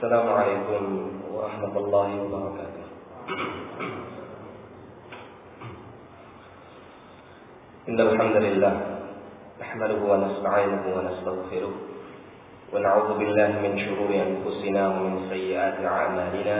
Assalamualaikum warahmatullahi wabarakatuh. Innal hamdalillah nahmaduhu wa nasta'inuhu wa nastaghfiruh wa na'udzu billahi min shururi anfusina wa min sayyiati a'malina.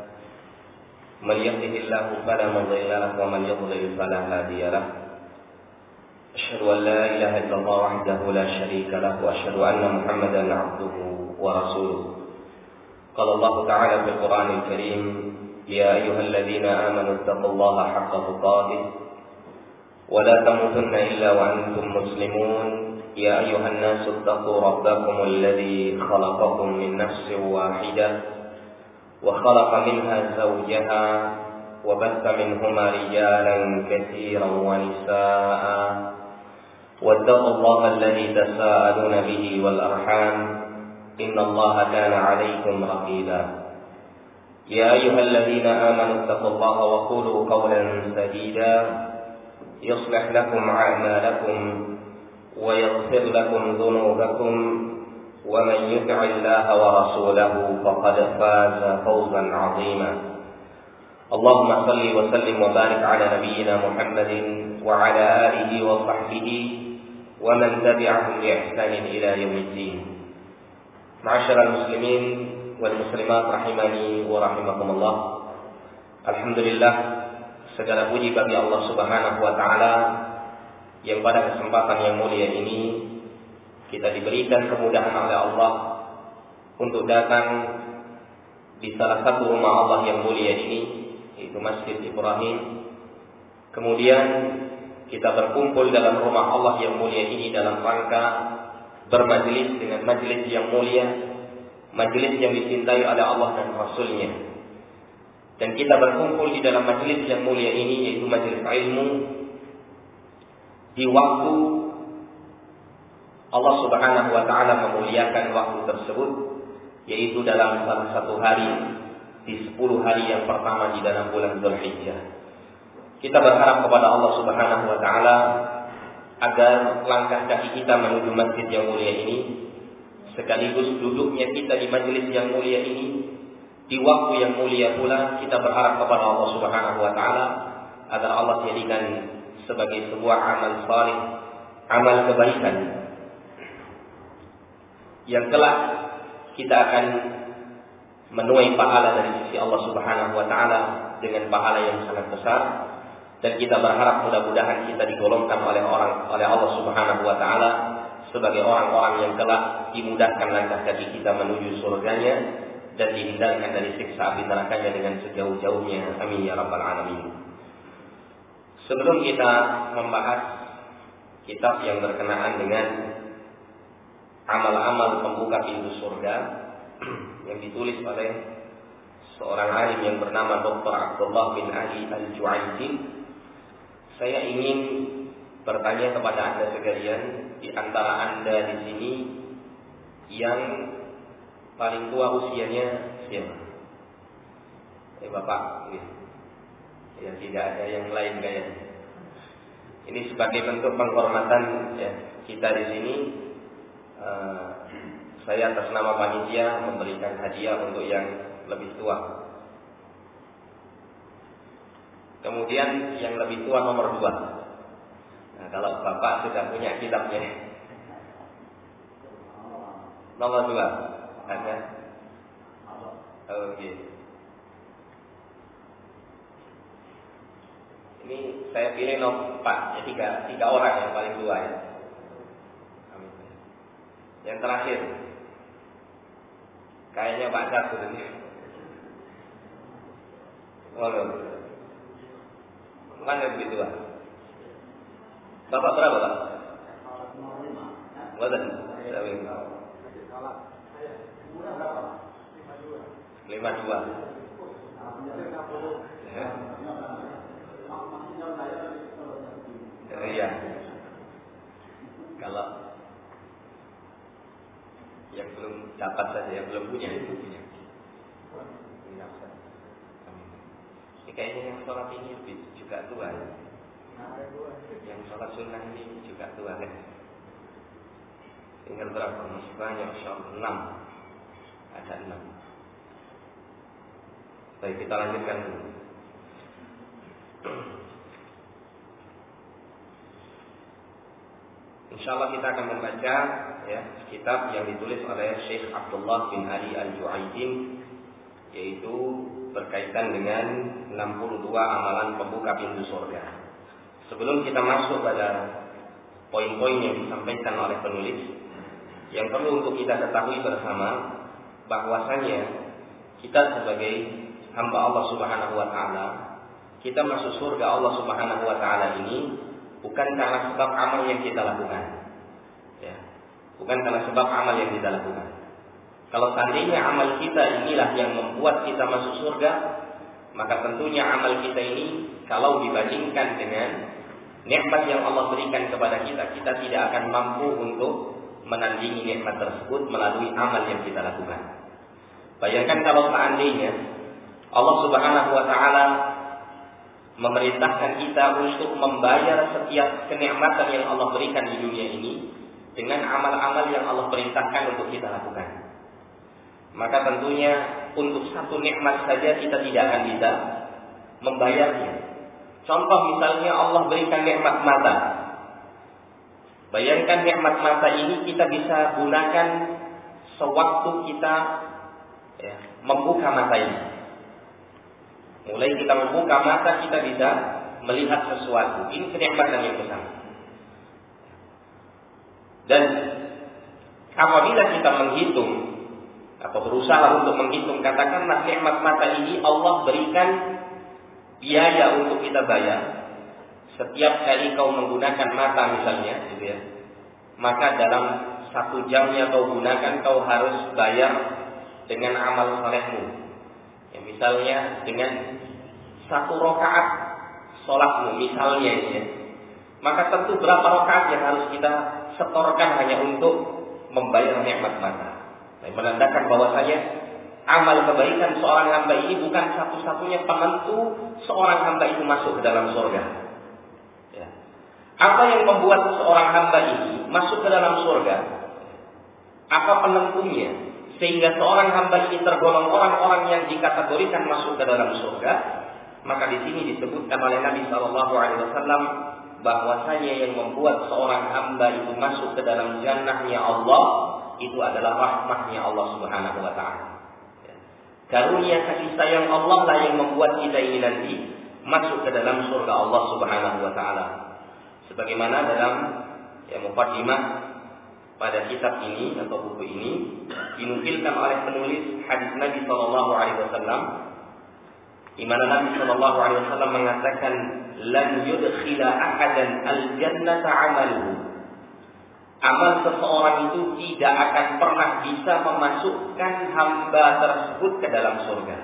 Man yahdihillahu fala mudilla lahu wa man yudlil fala hadiya lahu. Asyhadu an la ilaha illallah wahdahu la syarika lahu wa asyhadu anna Muhammadan 'abduhu wa rasuluh. قال الله تعالى في القرآن الكريم يا أيها الذين آمنوا اتقوا الله حق تقاته ولا تموتن إلا وأنتم مسلمون يا أيها الناس اتقوا ربكم الذي خلقكم من نفس واحدة وخلق منها زوجها وبث منهما رجالا كثيرا ونساء واتقوا الله الذي تساءلون به والأرحام إن الله كان عليكم رقيبا يا أيها الذين آمنوا اتقوا الله وقولوا قولا سديدا يصلح لكم أعمالكم ويغفر لكم ذنوبكم ومن يطع الله ورسوله فقد فاز فوزا عظيما اللهم صل وسلم وبارك على نبينا محمد وعلى آله وصحبه ومن تبعهم بإحسان إلى يوم الدين. Ma'asyiral muslimin wal muslimat rahimani wa rahimakumullah. Alhamdulillah, segala puji bagi Allah Subhanahu wa taala yang pada kesempatan yang mulia ini kita diberikan kemudahan oleh Allah untuk datang di salah satu rumah Allah yang mulia ini, yaitu Masjid Ibrahim. Kemudian kita berkumpul dalam rumah Allah yang mulia ini dalam rangka bermajlis dengan majlis yang mulia, majlis yang dicintai oleh Allah dan Rasul-Nya. Dan kita berkumpul di dalam majlis yang mulia ini, yaitu majlis ilmu, di waktu Allah Subhanahu wa taala memuliakan waktu tersebut, yaitu dalam salah satu hari di 10 hari yang pertama di dalam bulan Dzulhijjah. Kita berharap kepada Allah Subhanahu wa taala agar langkah kaki kita menuju masjid yang mulia ini, sekaligus duduknya kita di majelis yang mulia ini, di waktu yang mulia pula, kita berharap kepada Allah Subhanahu wa taala agar Allah jadikan sebagai sebuah amal saleh, amal kebaikan yang kelak kita akan menuai pahala dari sisi Allah Subhanahu wa taala dengan pahala yang sangat besar. Dan kita berharap mudah-mudahan kita digolongkan oleh Allah Subhanahu wa taala sebagai orang-orang yang telah dimudahkan langkah kaki kita menuju surganya dan dihindarkan dari siksa api nerakanya dengan sejauh-jauhnya. Amin ya rabbal alamin. Sebelum kita membahas kitab yang berkenaan dengan amal-amal pembuka pintu surga yang ditulis oleh seorang alim yang bernama Dr. Abdullah bin Ali Al-Ju'aidi, saya ingin bertanya kepada Anda sekalian, di antara Anda di sini yang paling tua usianya siapa? Bapak, ya tidak ada yang lain kayaknya. Ini sebagai bentuk penghormatan ya, kita di sini. Saya atas nama panitia memberikan hadiah untuk yang lebih tua. Kemudian yang lebih tua nomor 2. Nah, kalau Bapak sudah punya kitabnya, nomor 2 ada? Oke. Ini saya pilih nomor 4. Ya, 3 orang yang paling tua ya. Yang terakhir, kayaknya Pak Syarif ini. Bukan yang begitu Pak. Bapak berapa Pak? 52. Iya. Kalau yang belum dapat saja, yang belum punya itu punya. Ini kayaknya yang sholat ini juga tua ya. Yang sholat sunnah ini juga tua kan. Tinggal berapa? Masih banyak, insya Allah 6. Ada 6. Baik, kita lanjutkan dulu. Insyaallah kita akan membaca ya kitab yang ditulis oleh Syekh Abdullah bin Ali Al-Ju'aidin, yaitu berkaitan dengan 62 amalan pembuka pintu surga. Sebelum kita masuk pada poin-poin yang disampaikan oleh penulis, yang perlu untuk kita ketahui bersama bahwasanya kita sebagai hamba Allah Subhanahu wa taala, kita masuk surga Allah Subhanahu wa taala ini bukan karena sebab amal yang kita lakukan. Ya. Bukan karena sebab amal yang kita lakukan. Kalau seandainya amal kita inilah yang membuat kita masuk surga, maka tentunya amal kita ini kalau dibandingkan dengan nikmat yang Allah berikan kepada kita, kita tidak akan mampu untuk menandingi nikmat tersebut melalui amal yang kita lakukan. Bayangkan kalau seandainya Allah Subhanahu wa taala memerintahkan kita untuk membayar setiap kenikmatan yang Allah berikan di dunia ini dengan amal-amal yang Allah perintahkan untuk kita lakukan. Maka tentunya untuk satu nikmat saja kita tidak akan bisa membayarnya. Contoh misalnya Allah berikan nikmat mata. Bayangkan nikmat mata ini kita bisa gunakan sewaktu kita membuka mata ini. Mulai kita membuka mata kita bisa melihat sesuatu. Ini kenikmatan yang besar. Dan apabila kita menghitung atau berusaha untuk menghitung, katakanlah nikmat mata ini Allah berikan biaya untuk kita bayar. Setiap kali kau menggunakan mata misalnya, gitu ya, maka dalam 1 jamnya kau gunakan, kau harus bayar dengan amal salehmu. Ya, misalnya dengan 1 rakaat sholatmu misalnya ya, maka tentu berapa rakaat yang harus kita setorkan hanya untuk membayar nikmat mata. Menandakan bahwasanya amal kebaikan seorang hamba ini bukan satu-satunya penentu seorang hamba itu masuk ke dalam surga. Ya. Apa yang membuat seorang hamba ini masuk ke dalam surga? Apa penentunya sehingga seorang hamba ini tergolong orang-orang yang dikategorikan masuk ke dalam surga? Maka di sini disebutkan oleh Nabi SAW bahwasanya yang membuat seorang hamba itu masuk ke dalam jannahnya Allah itu adalah rahmatnya Allah Subhanahu wa taala. Karunia kasih sayang Allah lah yang membuat kita ini nanti masuk ke dalam surga Allah Subhanahu wa taala. Sebagaimana dalam muqaddimah pada kitab ini atau buku ini dinukilkan oleh penulis hadis Nabi SAW, di mana Nabi SAW mengatakan lan yudkhila ahadan al-jannata 'amaluhu. Amal seseorang itu tidak akan pernah bisa memasukkan hamba tersebut ke dalam surga.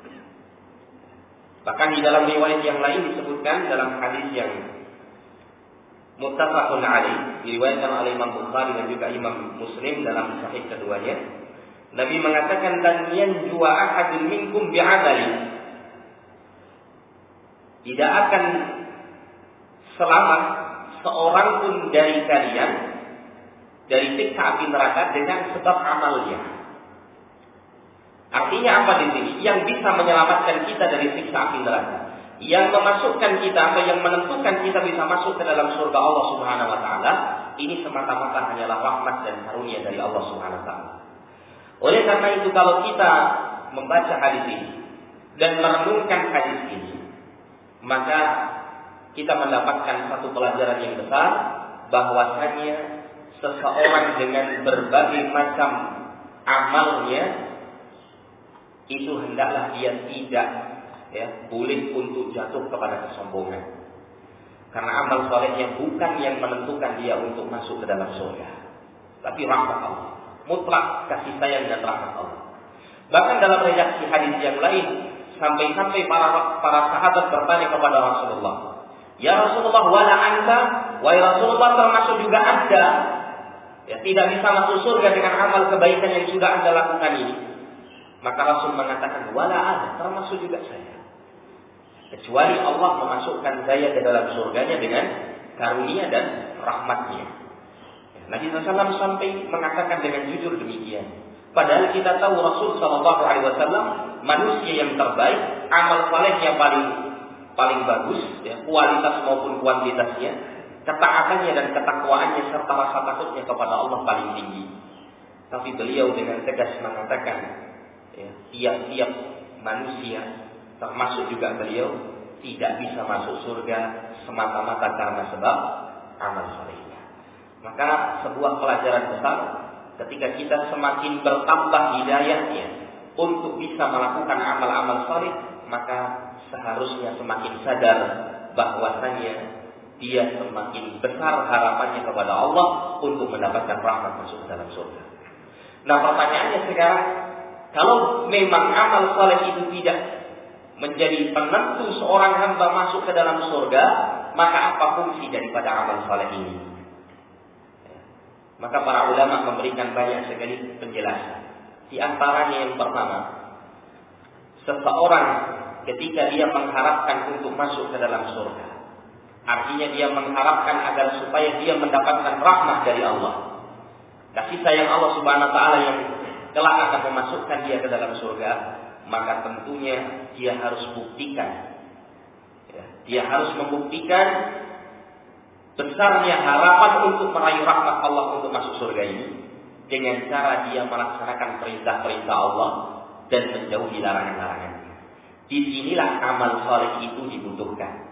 Bahkan di dalam riwayat yang lain disebutkan dalam hadis yang muttafaqun alaih, diriwayatkan oleh Imam Bukhari dan juga Imam Muslim dalam sahih keduanya, Nabi mengatakan lan yanju ahadun minkum bi'amali. Tidak akan selamat seorang pun dari kalian dari siksa api neraka dengan sebab amalnya. Artinya apa di sini? Yang bisa menyelamatkan kita dari siksa api neraka, yang memasukkan kita atau yang menentukan kita bisa masuk ke dalam surga Allah Subhanahu wa taala, ini semata-mata hanyalah rahmat dan karunia dari Allah Subhanahu wa taala. Oleh karena itu kalau kita membaca hadis ini dan merenungkan hadis ini, maka kita mendapatkan satu pelajaran yang besar, bahwasanya seseorang dengan berbagai macam amalnya itu hendaklah dia tidak boleh untuk jatuh kepada kesombongan. Karena amal solehnya bukan yang menentukan dia untuk masuk ke dalam surga, tapi rahmat Allah, mutlak kasih sayang dan rahmat Allah. Bahkan dalam redaksi hadis yang lain, sampai-sampai para sahabat bertanya kepada Rasulullah, ya Rasulullah, wala anta, wahai Rasulullah, termasuk juga Anda tidak bisa masuk surga dengan amal kebaikan yang sudah Anda lakukan ini. Maka Rasul mengatakan, wala ana, termasuk juga saya, kecuali Allah memasukkan saya ke dalam surganya dengan karunia dan rahmatnya. Nabi SAW sampai mengatakan dengan jujur demikian, Padahal kita tahu Rasul Shallallahu Alaihi Wasallam manusia yang terbaik, amal salehnya paling bagus, ya, kualitas maupun kuantitasnya, ketaatannya dan ketakwaannya serta rasa takutnya kepada Allah paling tinggi. Tapi beliau dengan tegas mengatakan, ya, tiap-tiap manusia, termasuk juga beliau, tidak bisa masuk surga semata-mata karena sebab amal salehnya. Maka sebuah pelajaran besar, ketika kita semakin bertambah hidayahnya untuk bisa melakukan amal-amal saleh, maka seharusnya semakin sadar bahwasanya dia semakin besar harapannya kepada Allah untuk mendapatkan rahmat masuk ke dalam surga. Nah, pertanyaannya sekarang, kalau memang amal saleh itu tidak menjadi penentu seorang hamba masuk ke dalam surga, maka apa fungsi daripada amal saleh ini? Maka para ulama memberikan banyak sekali penjelasan. Di antaranya yang pertama, seseorang ketika dia mengharapkan untuk masuk ke dalam surga, artinya dia mengharapkan agar supaya dia mendapatkan rahmat dari Allah, kasih sayang Allah Subhanahu wa taala yang kelak akan memasukkan dia ke dalam surga, maka tentunya dia harus buktikan, ya, dia harus membuktikan besarnya harapan untuk meraih rahmat Allah untuk masuk surga ini dengan cara dia melaksanakan perintah-perintah Allah dan menjauhi larangan-larangannya. Disinilah amal saleh itu dibutuhkan.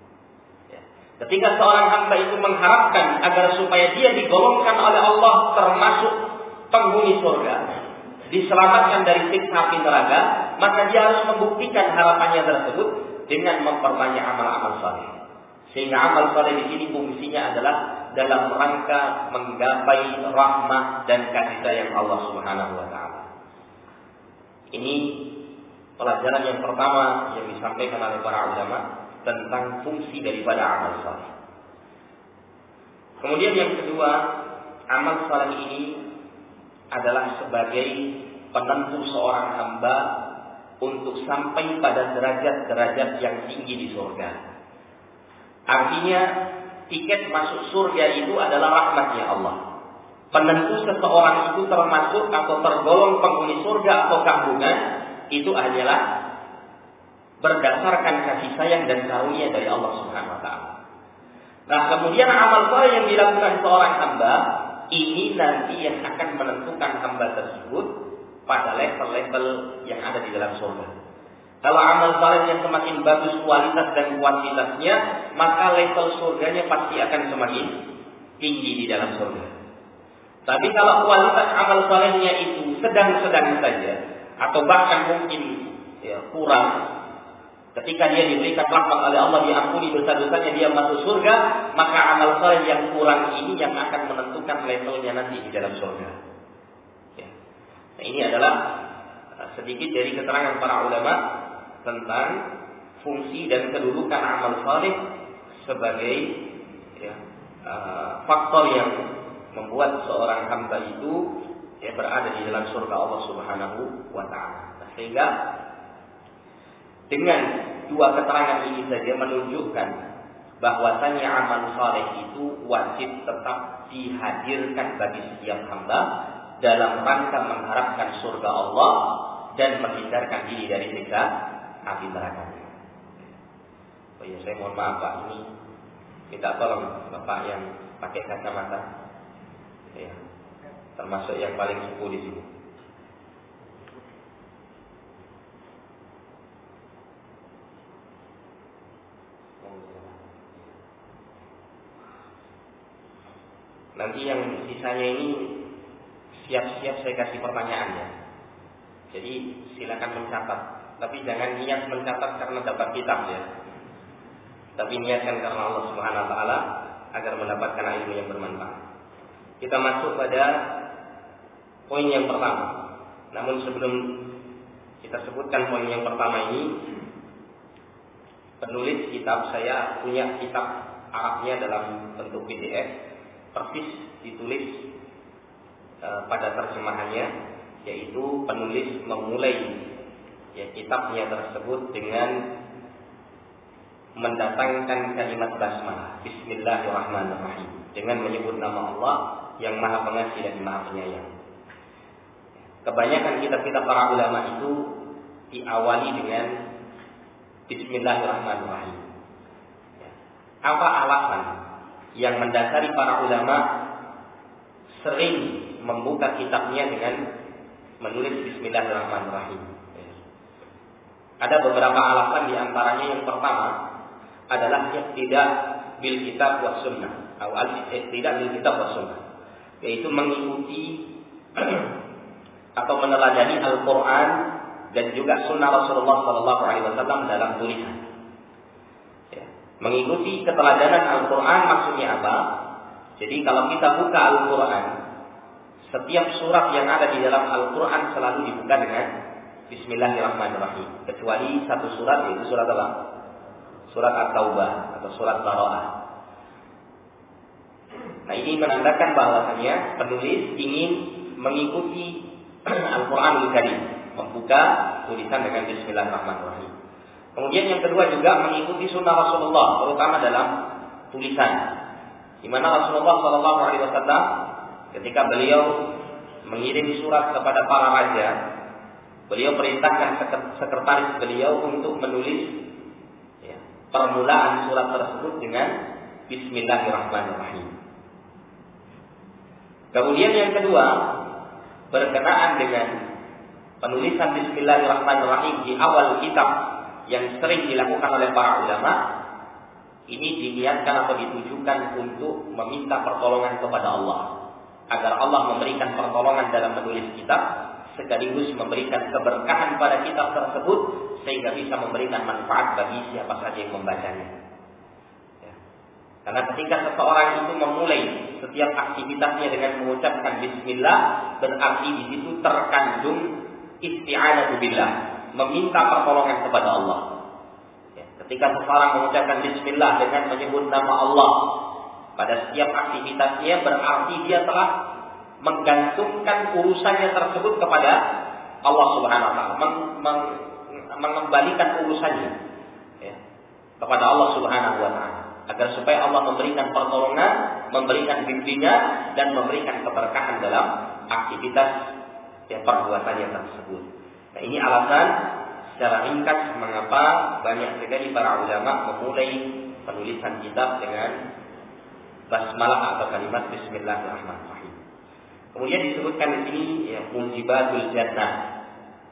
Ketika seorang hamba itu mengharapkan agar supaya dia digolongkan oleh Allah termasuk penghuni surga, diselamatkan dari siksa api neraka, maka dia harus membuktikan harapannya tersebut dengan memperbanyak amal-amal saleh. Sehingga amal saleh di sini fungsinya adalah dalam rangka menggapai rahmat dan kasih sayang Allah Subhanahu wa taala. Ini pelajaran yang pertama yang disampaikan oleh para ulama tentang fungsi daripada amal saleh. Kemudian yang kedua, amal saleh ini adalah sebagai penentu seorang hamba untuk sampai pada derajat-derajat yang tinggi di surga. Artinya tiket masuk surga itu adalah rahmatnya Allah. Penentu seseorang itu termasuk atau tergolong penghuni surga atau bukan, itu adalah berdasarkan kasih sayang dan karunia dari Allah Subhanahu wa taala. Nah, kemudian amal saleh yang dilakukan seorang hamba ini nanti yang akan menentukan hamba tersebut pada level-level yang ada di dalam surga. Kalau amal salehnya semakin bagus kualitas dan kuantitasnya, maka level surganya pasti akan semakin tinggi di dalam surga. Tapi kalau kualitas amal salehnya itu sedang-sedang saja atau bahkan mungkin kurang, ketika dia diberikan rahmat oleh Allah, diampuni dosa-dosanya, dia masuk surga, maka amal saleh yang kurang ini yang akan menentukan levelnya nanti di dalam surga. Ya. Nah, ini adalah sedikit dari keterangan para ulama tentang fungsi dan kedudukan amal saleh sebagai faktor yang membuat seorang hamba itu berada di dalam surga Allah Subhanahu wa taala. Nah, sehingga dengan dua keterangan ini saja menunjukkan bahwasanya amal saleh itu wajib tetap dihadirkan bagi setiap hamba dalam rangka mengharapkan surga Allah dan menghindarkan diri dari siksa api neraka. Oh ya, saya mohon maaf Pak, ini minta tolong Bapak yang pakai kacamata, ya, termasuk yang paling sepuh di sini. Nanti yang sisanya ini siap-siap saya kasih pertanyaannya. Jadi silakan mencatat, tapi jangan niat mencatat karena dapat kitab ya. Tapi niatkan karena Allah Subhanahu wa taala agar mendapatkan ilmu yang bermanfaat. Kita masuk pada poin yang pertama. Namun sebelum kita sebutkan poin yang pertama ini, penulis kitab, saya punya kitab Arabnya dalam bentuk PDF, persis ditulis pada terjemahannya, yaitu penulis memulai kitabnya tersebut dengan mendatangkan kalimat basmalah, Bismillahirrahmanirrahim, dengan menyebut nama Allah yang Maha Pengasih dan Maha Penyayang. kebanyakan kitab-kitab para ulama itu diawali dengan Bismillahirrahmanirrahim. Apa alasan yang mendasari para ulama sering membuka kitabnya dengan menulis Bismillahirrahmanirrahim? Ada beberapa alasan, diantaranya yang pertama adalah iqtida bil kitab was sunnah atau al-iqtida bil kitab was sunnah, yaitu mengikuti atau meneladani Al-Quran dan juga sunnah Rasulullah SAW dalam tulisan. Ya. Mengikuti keteladanan Al-Quran maksudnya apa? Jadi kalau kita buka Al-Quran, setiap surat yang ada di dalam Al-Quran selalu dibuka dengan Bismillahirrahmanirrahim, kecuali satu surat, yaitu surat apa? Surat At-Taubah atau surat Bara'ah. Nah, ini menandakan bahwasanya penulis ingin mengikuti Al-Quranul Karim, membuka tulisan dengan Bismillahirrahmanirrahim. Kemudian yang kedua juga mengikuti sunnah Rasulullah, terutama dalam tulisan. Di mana Rasulullah SAW ketika beliau mengirim surat kepada para raja, beliau perintahkan sekretaris beliau untuk menulis permulaan surat tersebut dengan Bismillahirrahmanirrahim. Kemudian yang kedua, berkenaan dengan penulisan Bismillahirrahmanirrahim di awal kitab yang sering dilakukan oleh para ulama, ini diniatkan atau ditujukan untuk meminta pertolongan kepada Allah, agar Allah memberikan pertolongan dalam menulis kitab, sekaligus memberikan keberkahan pada kitab tersebut sehingga bisa memberikan manfaat bagi siapa saja yang membacanya. Ya. Karena ketika seseorang itu memulai setiap aktivitasnya dengan mengucapkan Bismillah, berarti di situ terkandung isti'anatu billah, meminta pertolongan kepada Allah. Ya. Ketika seseorang mengucapkan Bismillah dengan menyebut nama Allah pada setiap aktivitasnya, berarti dia telah menggantungkan urusannya tersebut kepada Allah Subhanahu wa taala, mengembalikan urusannya ya, kepada Allah Subhanahu wa taala, agar supaya Allah memberikan pertolongan, memberikan bimbingan dan memberikan keberkahan dalam aktivitas perbuatannya tersebut. Nah, ini alasan secara ringkas mengapa banyak sekali para ulama memulai penulisan kitab dengan basmalah atau kalimat Bismillahirrahmanirrahim. Kemudian disebutkan di sini mujibatul jannah,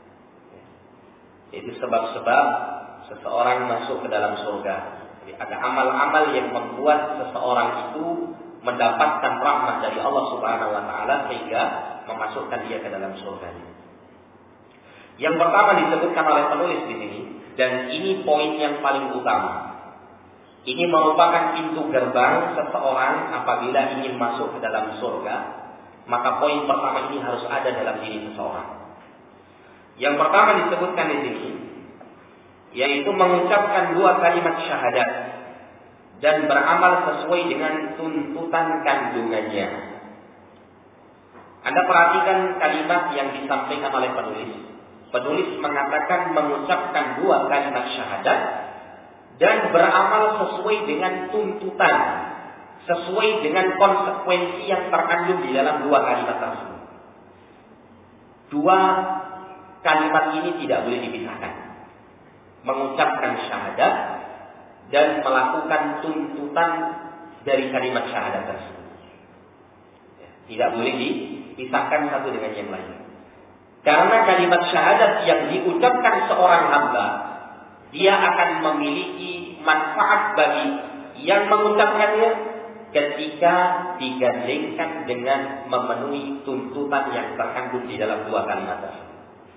yaitu sebab-sebab seseorang masuk ke dalam surga. Jadi ada amal-amal yang membuat seseorang itu mendapatkan rahmat dari Allah Subhanahu wa taala sehingga memasukkan dia ke dalam surga. Yang pertama disebutkan oleh penulis di sini, dan ini poin yang paling utama. Ini merupakan pintu gerbang seseorang apabila ingin masuk ke dalam surga. Maka poin pertama ini harus ada dalam diri seseorang. Yang pertama disebutkan di sini, yaitu mengucapkan dua kalimat syahadat dan beramal sesuai dengan tuntutan kandungannya. Anda perhatikan kalimat yang disampaikan oleh penulis. Penulis mengatakan mengucapkan dua kalimat syahadat dan beramal sesuai dengan tuntutan, sesuai dengan konsekuensi yang terkandung di dalam dua kalimat tersebut. Dua kalimat ini tidak boleh dipisahkan. Mengucapkan syahadat dan melakukan tuntutan dari kalimat syahadat tersebut. Tidak boleh dipisahkan satu dengan yang lain. Karena kalimat syahadat yang diucapkan seorang hamba, dia akan memiliki manfaat bagi yang mengucapkannya ketika digandengkan dengan memenuhi tuntutan yang terkandung di dalam dua kalimat tersebut.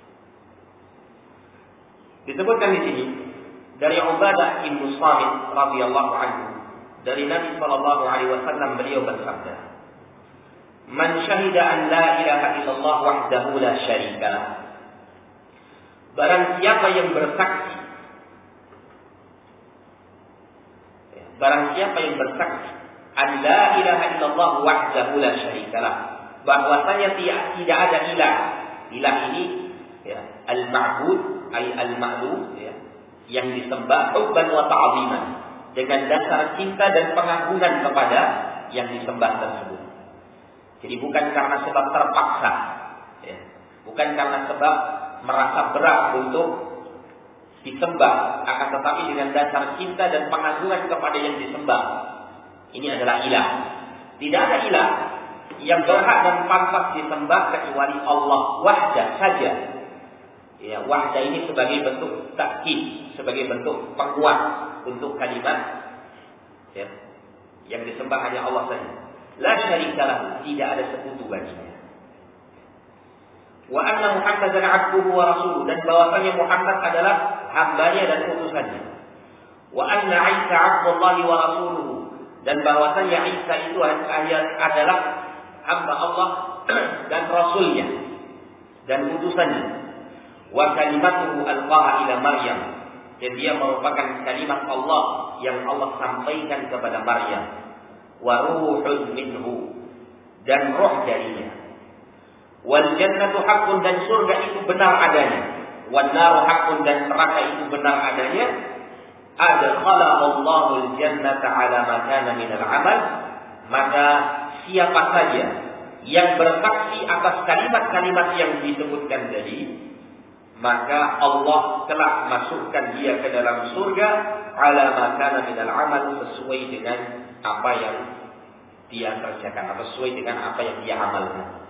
Disebutkan di sini dari Ubadah bin Samit radhiyallahu anhu, dari Nabi sallallahu alaihi wasallam, beliau bersabda, "Man syahida an la ilaha illallah wahdahu la syarika lah." Barang siapa yang bersaksi, an la ilaha illallah wahdahu la syarikalah, bahwasanya tidak ada ilah. Ilah ini al-ma'bud ay al-ma'lum, yang disembah hubban wa ta'ziman, dengan dasar cinta dan pengagungan kepada yang disembah tersebut. Jadi bukan karena sebab terpaksa, Bukan karena sebab merasa berat untuk disembah, akan tetapi dengan dasar cinta dan pengagungan kepada yang disembah. Ini adalah ilah. Tidak ada ilah yang berhak dan pantas disembah kecuali Allah wahdah saja. Ya, wahdah ini sebagai bentuk takkid, sebagai bentuk penguat untuk kalimat ya, yang disembah hanya Allah saja. La syarika lahu, tidak ada sekutu baginya. Wa anna Muhammadan 'abduhu wa rasuluhu, dan bahwasanya Muhammad adalah hambanya dan utusannya. Wa anna Isa 'abdullahi wa rasuluhu, dan bahwasanya Isa itu adalah hamba Allah dan rasulnya dan utusannya. Wa kalimatuhu alqaha ila Maryam, dan dia merupakan kalimat Allah yang Allah sampaikan kepada Maryam. Wa ruhun minhu, dan roh darinya. Wal jannatu haqqun, dan surga itu benar adanya. Wan naru haqqun, dan neraka itu benar adanya. Adkhalahu Allahul jannata ala ma kana min al-amal, maka siapa saja yang bersaksi atas kalimat-kalimat yang disebutkan tadi, maka Allah telah masukkan dia ke dalam surga ala ma kana min al-amal, sesuai dengan apa yang dia kerjakan atau sesuai dengan apa yang dia amalkan.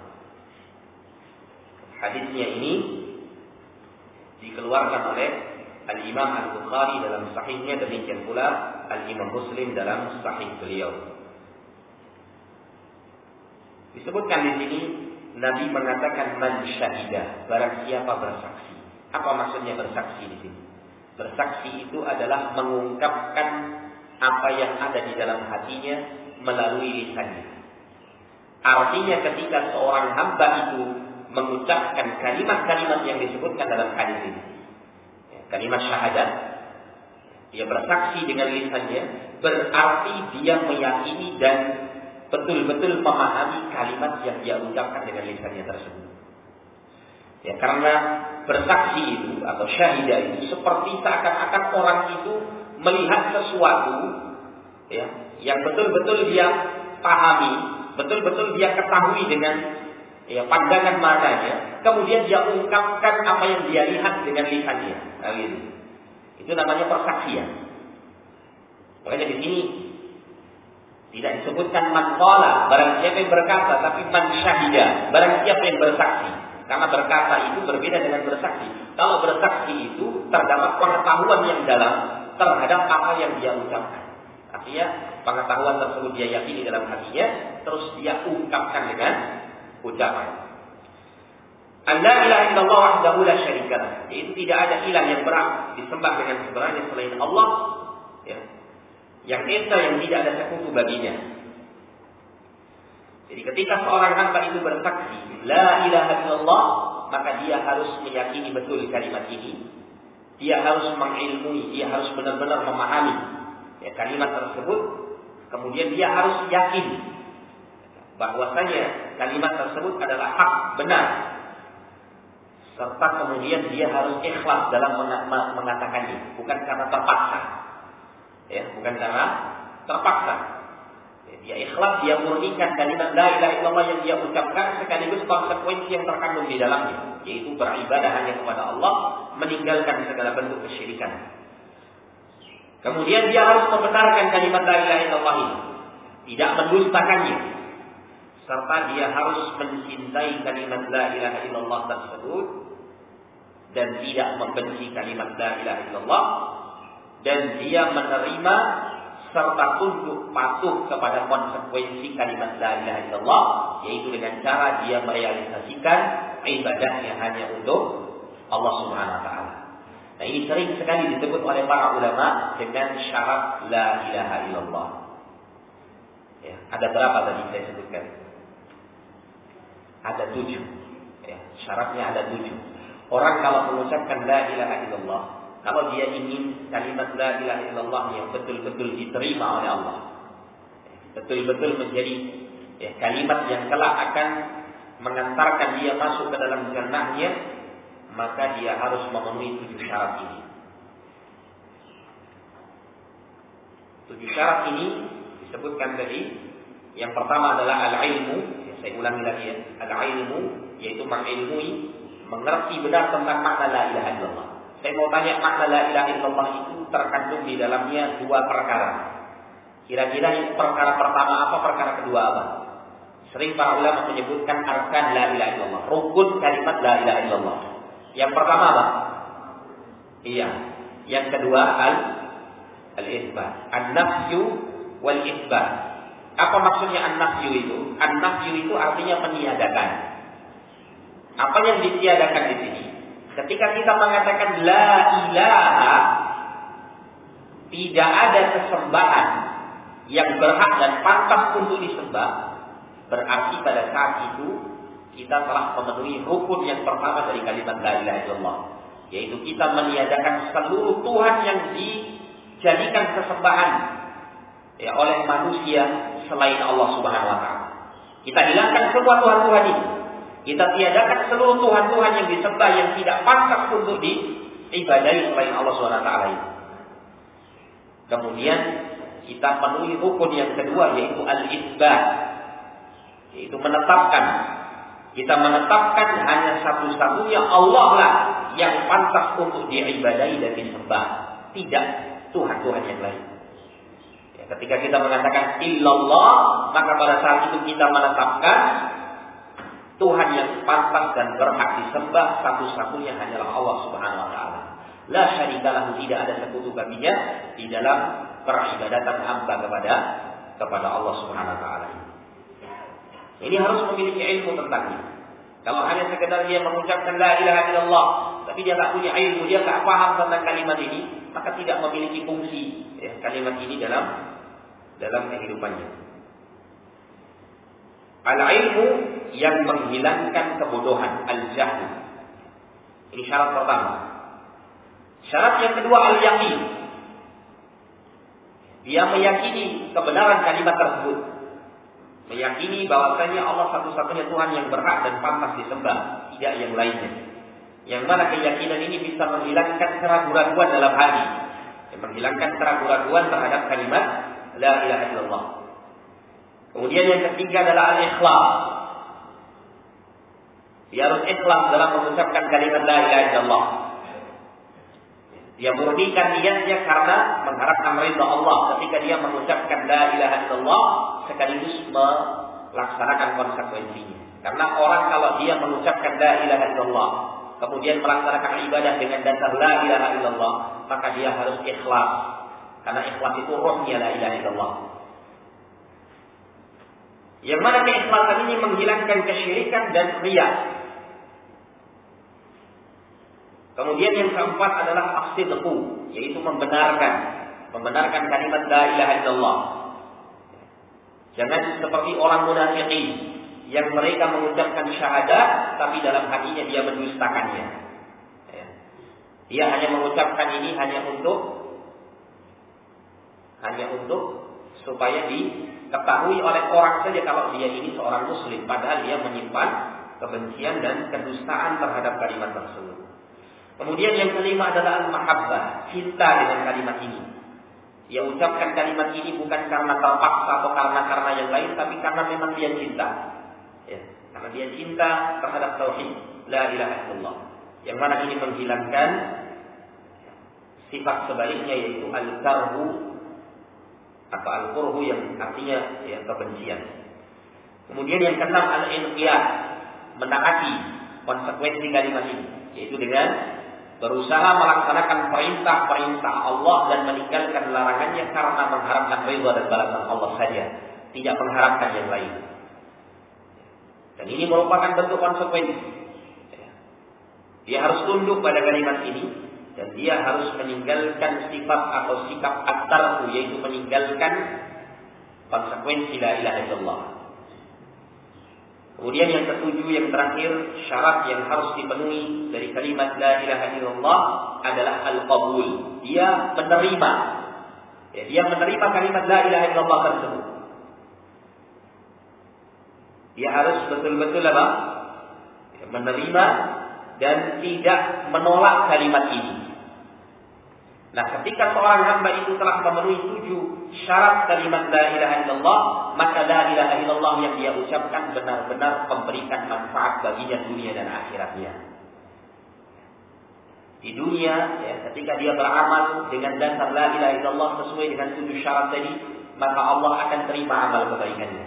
Hadisnya ini dikeluarkan oleh Al-Imam Al-Bukhari dalam sahihnya, demikian pula Al-Imam Muslim dalam sahih beliau. Disebutkan di sini Nabi mengatakan man syahidah, barang siapa bersaksi. Apa maksudnya bersaksi di sini? Bersaksi itu adalah mengungkapkan apa yang ada di dalam hatinya melalui lisannya. Artinya ketika seorang hamba itu mengucapkan kalimat-kalimat yang disebutkan dalam hadis ini, kalimat syahadat, dia bersaksi dengan lisannya, berarti dia meyakini dan betul-betul memahami kalimat yang dia ucapkan dengan lisannya tersebut. Ya, karena bersaksi itu atau syahidah itu seperti seakan-akan orang itu melihat sesuatu ya, yang betul-betul dia pahami, betul-betul dia ketahui dengan ya, pandangan matanya, kemudian dia ungkapkan apa yang dia lihat dengan lisannya. Nah, gitu. Itu namanya persaksian. Makanya di sini tidak disebutkan man qala, barang siapa yang berkata, tapi man syahida, barang siapa yang bersaksi. Karena berkata itu berbeda dengan bersaksi. Kalau bersaksi itu terdapat pengetahuan yang dalam terhadap apa yang dia ucapkan. Artinya pengetahuan tersebut dia yakini dalam hatinya, terus dia ungkapkan dengan ucapan. La ilaha illallah wahdahu la syarika lah. Itu tidak ada ilah yang berhak disembah dengan sebenarnya selain Allah, ya, yang esa, yang tidak ada sekutu baginya. Jadi ketika seorang hamba itu bersaksi la ilaha illallah, maka dia harus meyakini betul kalimat ini. Dia harus mengilmui, dia harus benar-benar memahami ya, kalimat tersebut. Kemudian dia harus yakin bahwasanya kalimat tersebut adalah hak, benar. Serta kemudian dia harus ikhlas dalam mengatakannya, bukan karena terpaksa. Ya, bukan karena terpaksa. Ya, dia ikhlas, dia murnikan kalimat la ilaha illallah yang dia ucapkan, sekaligus konsekuensi yang terkandung di dalamnya, yaitu beribadah hanya kepada Allah, meninggalkan segala bentuk kesyirikan. Kemudian dia harus membenarkan kalimat la ilaha illallah ini, tidak mendustakannya, serta dia harus mencintai kalimat la ilaha illallah tersebut dan tidak membenci kalimat la ilaha illallah, dan dia menerima serta tunduk patuh kepada konsekuensi kalimat la ilaha illallah, yaitu dengan cara dia merealisasikan ibadahnya hanya untuk Allah Subhanahu wa taala. Nah, ini sering sekali disebut oleh para ulama dengan syarat la ilaha illallah. Ya, ada berapa tadi saya sebutkan? Ada 7. Ya, syaratnya ada 7. Orang kalau mengucapkan la ilaha illallah, kalau dia ingin kalimat la ilaha illallah yang betul-betul diterima oleh Allah, betul-betul menjadi ya, kalimat yang kelak akan mengantarkan dia masuk ke dalam jannahnya, maka dia harus memenuhi 7 syarat ini. 7 syarat ini disebutkan tadi. Yang pertama adalah al-ilmu. Ya, saya ulangi lagi ya. Al-ilmu, yaitu mengilmui mengerti benar tentang makna la ilaha illallah. Saya mau tanya, makna la ilaha illallah itu terkandung di dalamnya dua perkara. Kira-kira perkara pertama apa, perkara kedua apa? Sering para ulama menyebutkan arkan la ilaha illallah, rukun kalimat la ilaha illallah. Yang pertama apa? Iya. Yang kedua al-isbat. An-nafyu wal isbat. Apa maksudnya an-nafyu itu? An-nafyu itu artinya meniadakan. Apa yang ditiadakan di sini? Ketika kita mengatakan la ilaha, tidak ada sesembahan yang berhak dan pantas untuk disembah, berarti pada saat itu kita telah memenuhi rukun yang pertama dari kalimat la ilaha illallah, yaitu kita meniadakan seluruh Tuhan yang dijadikan sesembahan oleh manusia selain Allah Subhanahu wa taala. Kita hilangkan semua Tuhan-Tuhan ini. Kita tiadakan seluruh Tuhan-Tuhan yang disembah yang tidak pantas untuk diibadahi selain Allah Subhanahu wa taala ini. Kemudian kita penuhi rukun yang kedua, yaitu al-isbat, yaitu menetapkan. Kita menetapkan hanya satu-satunya Allah lah yang pantas untuk diibadahi dan disembah, tidak Tuhan-Tuhan yang lain. Ketika kita mengatakan illallah, maka pada saat itu kita menetapkan Tuhan yang pantas dan berhak disembah satu-satunya hanyalah Allah Subhanahu wa taala. La syarikalah, tidak ada sekutu baginya di dalam peribadatan hamba kepada Allah Subhanahu wa taala. Ini harus memiliki ilmu tentangnya. Kalau hanya sekedar dia mengucapkan la ilaha illallah, tapi dia tak punya ilmu, dia tak paham tentang kalimat ini, maka tidak memiliki fungsi kalimat ini dalam kehidupannya. Al-ilmu yang menghilangkan kebodohan, al-jahlu. Ini syarat pertama. Syarat yang kedua, al-yaqin. Dia meyakini kebenaran kalimat tersebut. Meyakini bahwasanya Allah satu-satunya Tuhan yang berhak dan pantas disembah, tidak yang lainnya. Yang mana keyakinan ini bisa menghilangkan keraguan-keraguan dalam hati, menghilangkan keraguan-keraguan terhadap kalimat la ilaha illallah. Kemudian yang ketiga adalah al-ikhlas. Dia harus ikhlas dalam mengucapkan kalimat la ilaha illallah. Dia murnikan niatnya karena mengharapkan ridha Allah ketika dia mengucapkan la ilaha illallah, sekaligus melaksanakan konsekuensinya. Karena orang kalau dia mengucapkan la ilaha illallah, kemudian melaksanakan ibadah dengan dasar la ilaha illallah, maka dia harus ikhlas. Karena ikhlas itu rohnya la ilaha illallah. Yang mana keikhlasan ini menghilangkan kesyirikan dan riya. Kemudian yang keempat adalah as-sidqu, yaitu membenarkan kalimat la ilaha illallah. Jangan seperti orang munafiqin yang mereka mengucapkan syahadat tapi dalam hatinya dia mendustakannya. Dia hanya mengucapkan ini hanya untuk supaya diketahui oleh orang saja kalau dia ini seorang muslim, padahal dia menyimpan kebencian dan kedustaan terhadap kalimat tersebut. Kemudian yang kelima adalah al-mahabbah, cinta dengan kalimat ini. Dia ucapkan kalimat ini bukan karena terpaksa atau karena yang lain, tapi karena memang dia cinta. Karena dia cinta terhadap tauhid la ilaha illallah. Yang mana ini menghilangkan sifat sebaliknya, yaitu al-karhu atau al-kurhu yang artinya kebencian. Kemudian yang keenam al-inqiyad, menaati konsekuensi kalimat ini, yaitu dengan berusaha melaksanakan perintah-perintah Allah dan meninggalkan larangannya karena mengharapkan ridha dan balasan Allah saja, tidak mengharapkan yang lain. Dan ini merupakan bentuk konsekuensi. Dia harus tunduk pada kalimat ini dan dia harus meninggalkan sifat atau sikap at-tarku, yaitu meninggalkan konsekuensi la ilaha illallah. Kemudian yang ketujuh, yang terakhir, syarat yang harus dipenuhi dari kalimat la ilaha illallah adalah al-qabul. Dia menerima. Dia menerima kalimat la ilaha illallah tersebut. Dia harus betul-betul menerima dan tidak menolak kalimat ini. Nah, ketika seorang hamba itu telah memenuhi 7 syarat kalimat la ilaha illallah, maka la ilaha illallah yang dia ucapkan benar-benar memberikan manfaat baginya dunia dan akhiratnya. Di dunia, ya, ketika dia beramal dengan dasar la ilaha illallah sesuai dengan 7 syarat tadi, maka Allah akan terima amal kebaikannya.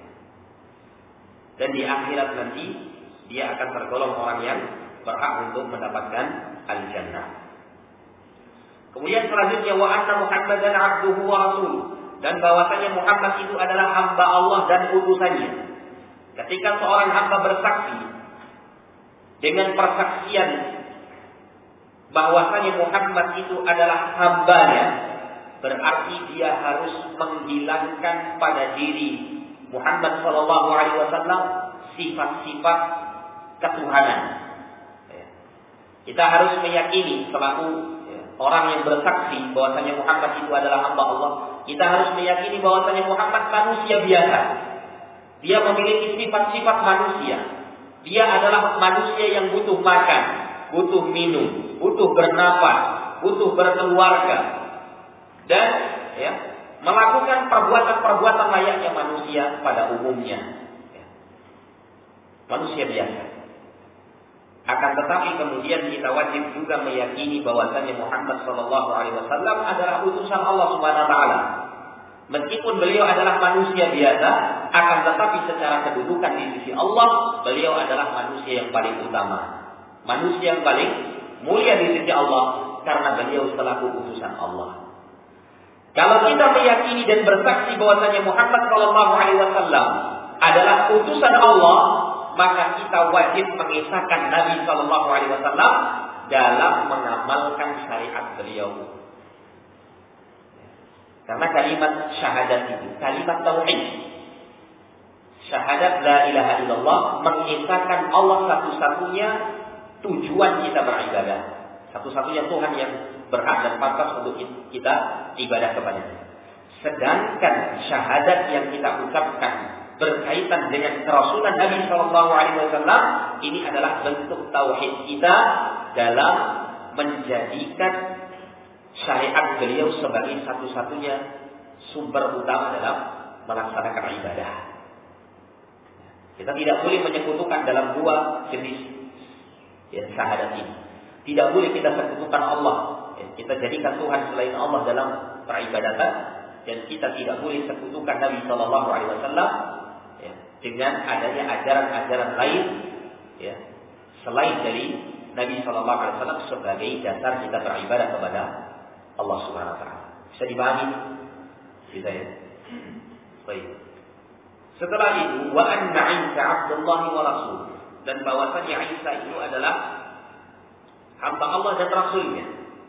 Dan di akhirat nanti dia akan tergolong orang yang berhak untuk mendapatkan al-jannah. Kemudian selanjutnya wa anna Muhammadan 'abduhu wa rasuluh, dan bahwasanya Muhammad itu adalah hamba Allah dan utusannya. Ketika seorang hamba bersaksi dengan persaksian bahwasanya Muhammad itu adalah hambanya, berarti dia harus menghilangkan pada diri Muhammad sallallahu alaihi wasallam sifat-sifat ketuhanan. Kita harus meyakini selaku orang yang bersaksi bahwasanya Muhammad itu adalah hamba Allah, kita harus meyakini bahwasanya Muhammad manusia biasa. Dia memiliki sifat-sifat manusia. Dia adalah manusia yang butuh makan, butuh minum, butuh bernapas, butuh berkeluarga, dan melakukan perbuatan-perbuatan layaknya manusia pada umumnya. Manusia biasa. Akan tetapi kemudian kita wajib juga meyakini bahwasanya Muhammad sallallahu alaihi wasallam adalah utusan Allah Subhanahu wa taala. Meskipun beliau adalah manusia biasa, akan tetapi secara kedudukan di sisi Allah, beliau adalah manusia yang paling utama. Manusia yang paling mulia di sisi Allah karena beliau selaku utusan Allah. Kalau kita meyakini dan bersaksi bahwasanya Muhammad sallallahu alaihi wasallam adalah utusan Allah, maka kita wajib mengisahkan Nabi sallallahu alaihi wasallam dalam mengamalkan syariat beliau. Karena kalimat syahadat itu, kalimat tauhid, syahadat la ilaha illallah, mengisahkan Allah satu-satunya tujuan kita beribadah, satu-satunya Tuhan yang berhak dan pantas untuk kita ibadah kepadanya. Sedangkan syahadat yang kita ucapkan berkaitan dengan kerasulan Nabi Sallallahu Alaihi Wasallam, ini adalah bentuk tauhid kita dalam menjadikan syariat beliau sebagai satu-satunya sumber utama dalam melaksanakan ibadah. Kita tidak boleh menyekutukan dalam dua jenis syahadat ini. Tidak boleh kita sekutukan Allah, kita jadikan Tuhan selain Allah dalam peribadatan, dan kita tidak boleh sekutukan Nabi Sallallahu Alaihi Wasallam dengan adanya ajaran-ajaran lain selain dari Nabi Sallallahu Alaihi Wasallam sebagai dasar kita beribadah kepada Allah Subhanahu Wa Taala. Bisa dipahami? Bisa ya? Baik. Setelah itu, wa anna Isa Abdullah wa Rasul, dan bahwasanya Isa itu adalah hamba Allah dan Rasulnya.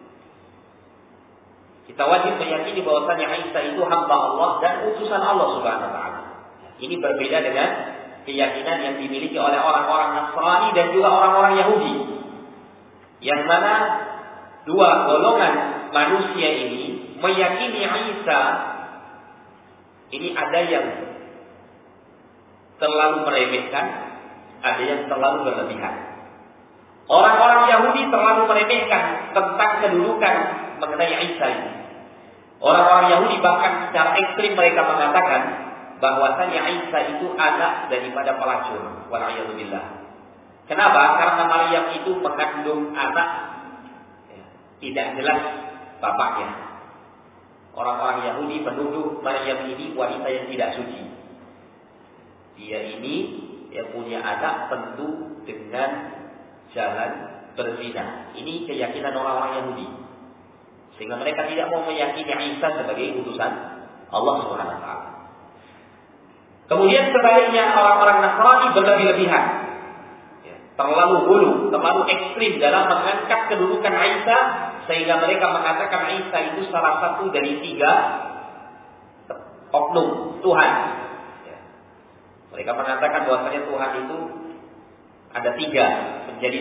Kita wajib meyakini bahwasanya Isa itu hamba Allah dan utusan Allah Subhanahu Wa Taala. Ini berbeda dengan keyakinan yang dimiliki oleh orang-orang Nasrani dan juga orang-orang Yahudi, yang mana dua golongan manusia ini meyakini Isa ini ada yang terlalu meremehkan, ada yang terlalu berlebihan. Orang-orang Yahudi terlalu meremehkan tentang kedudukan mengenai Isa ini. Orang-orang Yahudi bahkan secara ekstrim mereka mengatakan bahwasanya Isa itu anak daripada pelacur. Wal'iyadzubillah. Kenapa? Karena Maryam itu mengandung anak tidak jelas bapaknya. Orang-orang Yahudi menuduh Maryam ini wanita yang tidak suci. Dia ini punya anak tentu dengan jalan berzina. Ini keyakinan orang-orang Yahudi. Sehingga mereka tidak mau meyakini Isa sebagai utusan Allah Subhanahu wa taala. Kemudian sebaliknya orang-orang Nasrani berlebih-lebihan. Terlalu hulu, terlalu ekstrim dalam mengangkat kedudukan Isa, sehingga mereka mengatakan Isa itu salah satu dari 3 oknum Tuhan. Mereka mengatakan bahwasanya Tuhan itu ada 3 menjadi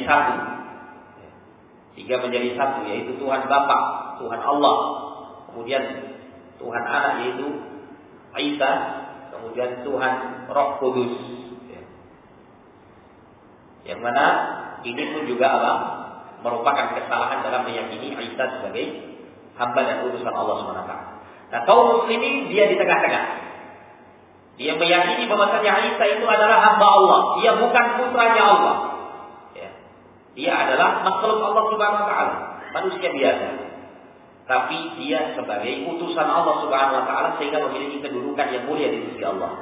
1. 3 menjadi 1, yaitu Tuhan Bapa, Tuhan Allah, kemudian Tuhan Anak yaitu Isa, kemudian Tuhan Roh Kudus. Yang mana ini pun juga merupakan kesalahan dalam meyakini Isa sebagai hamba dan utusan Allah SWT. Nah, kaum muslimin dia di tengah-tengah. Dia meyakini bahwasanya Isa itu adalah hamba Allah, dia bukan putranya Allah. Dia adalah makhluk Allah Subhanahu wa taala, manusia biasa. Tapi dia sebagai utusan Allah Subhanahu wa taala sehingga memiliki kedudukan yang mulia di sisi Allah.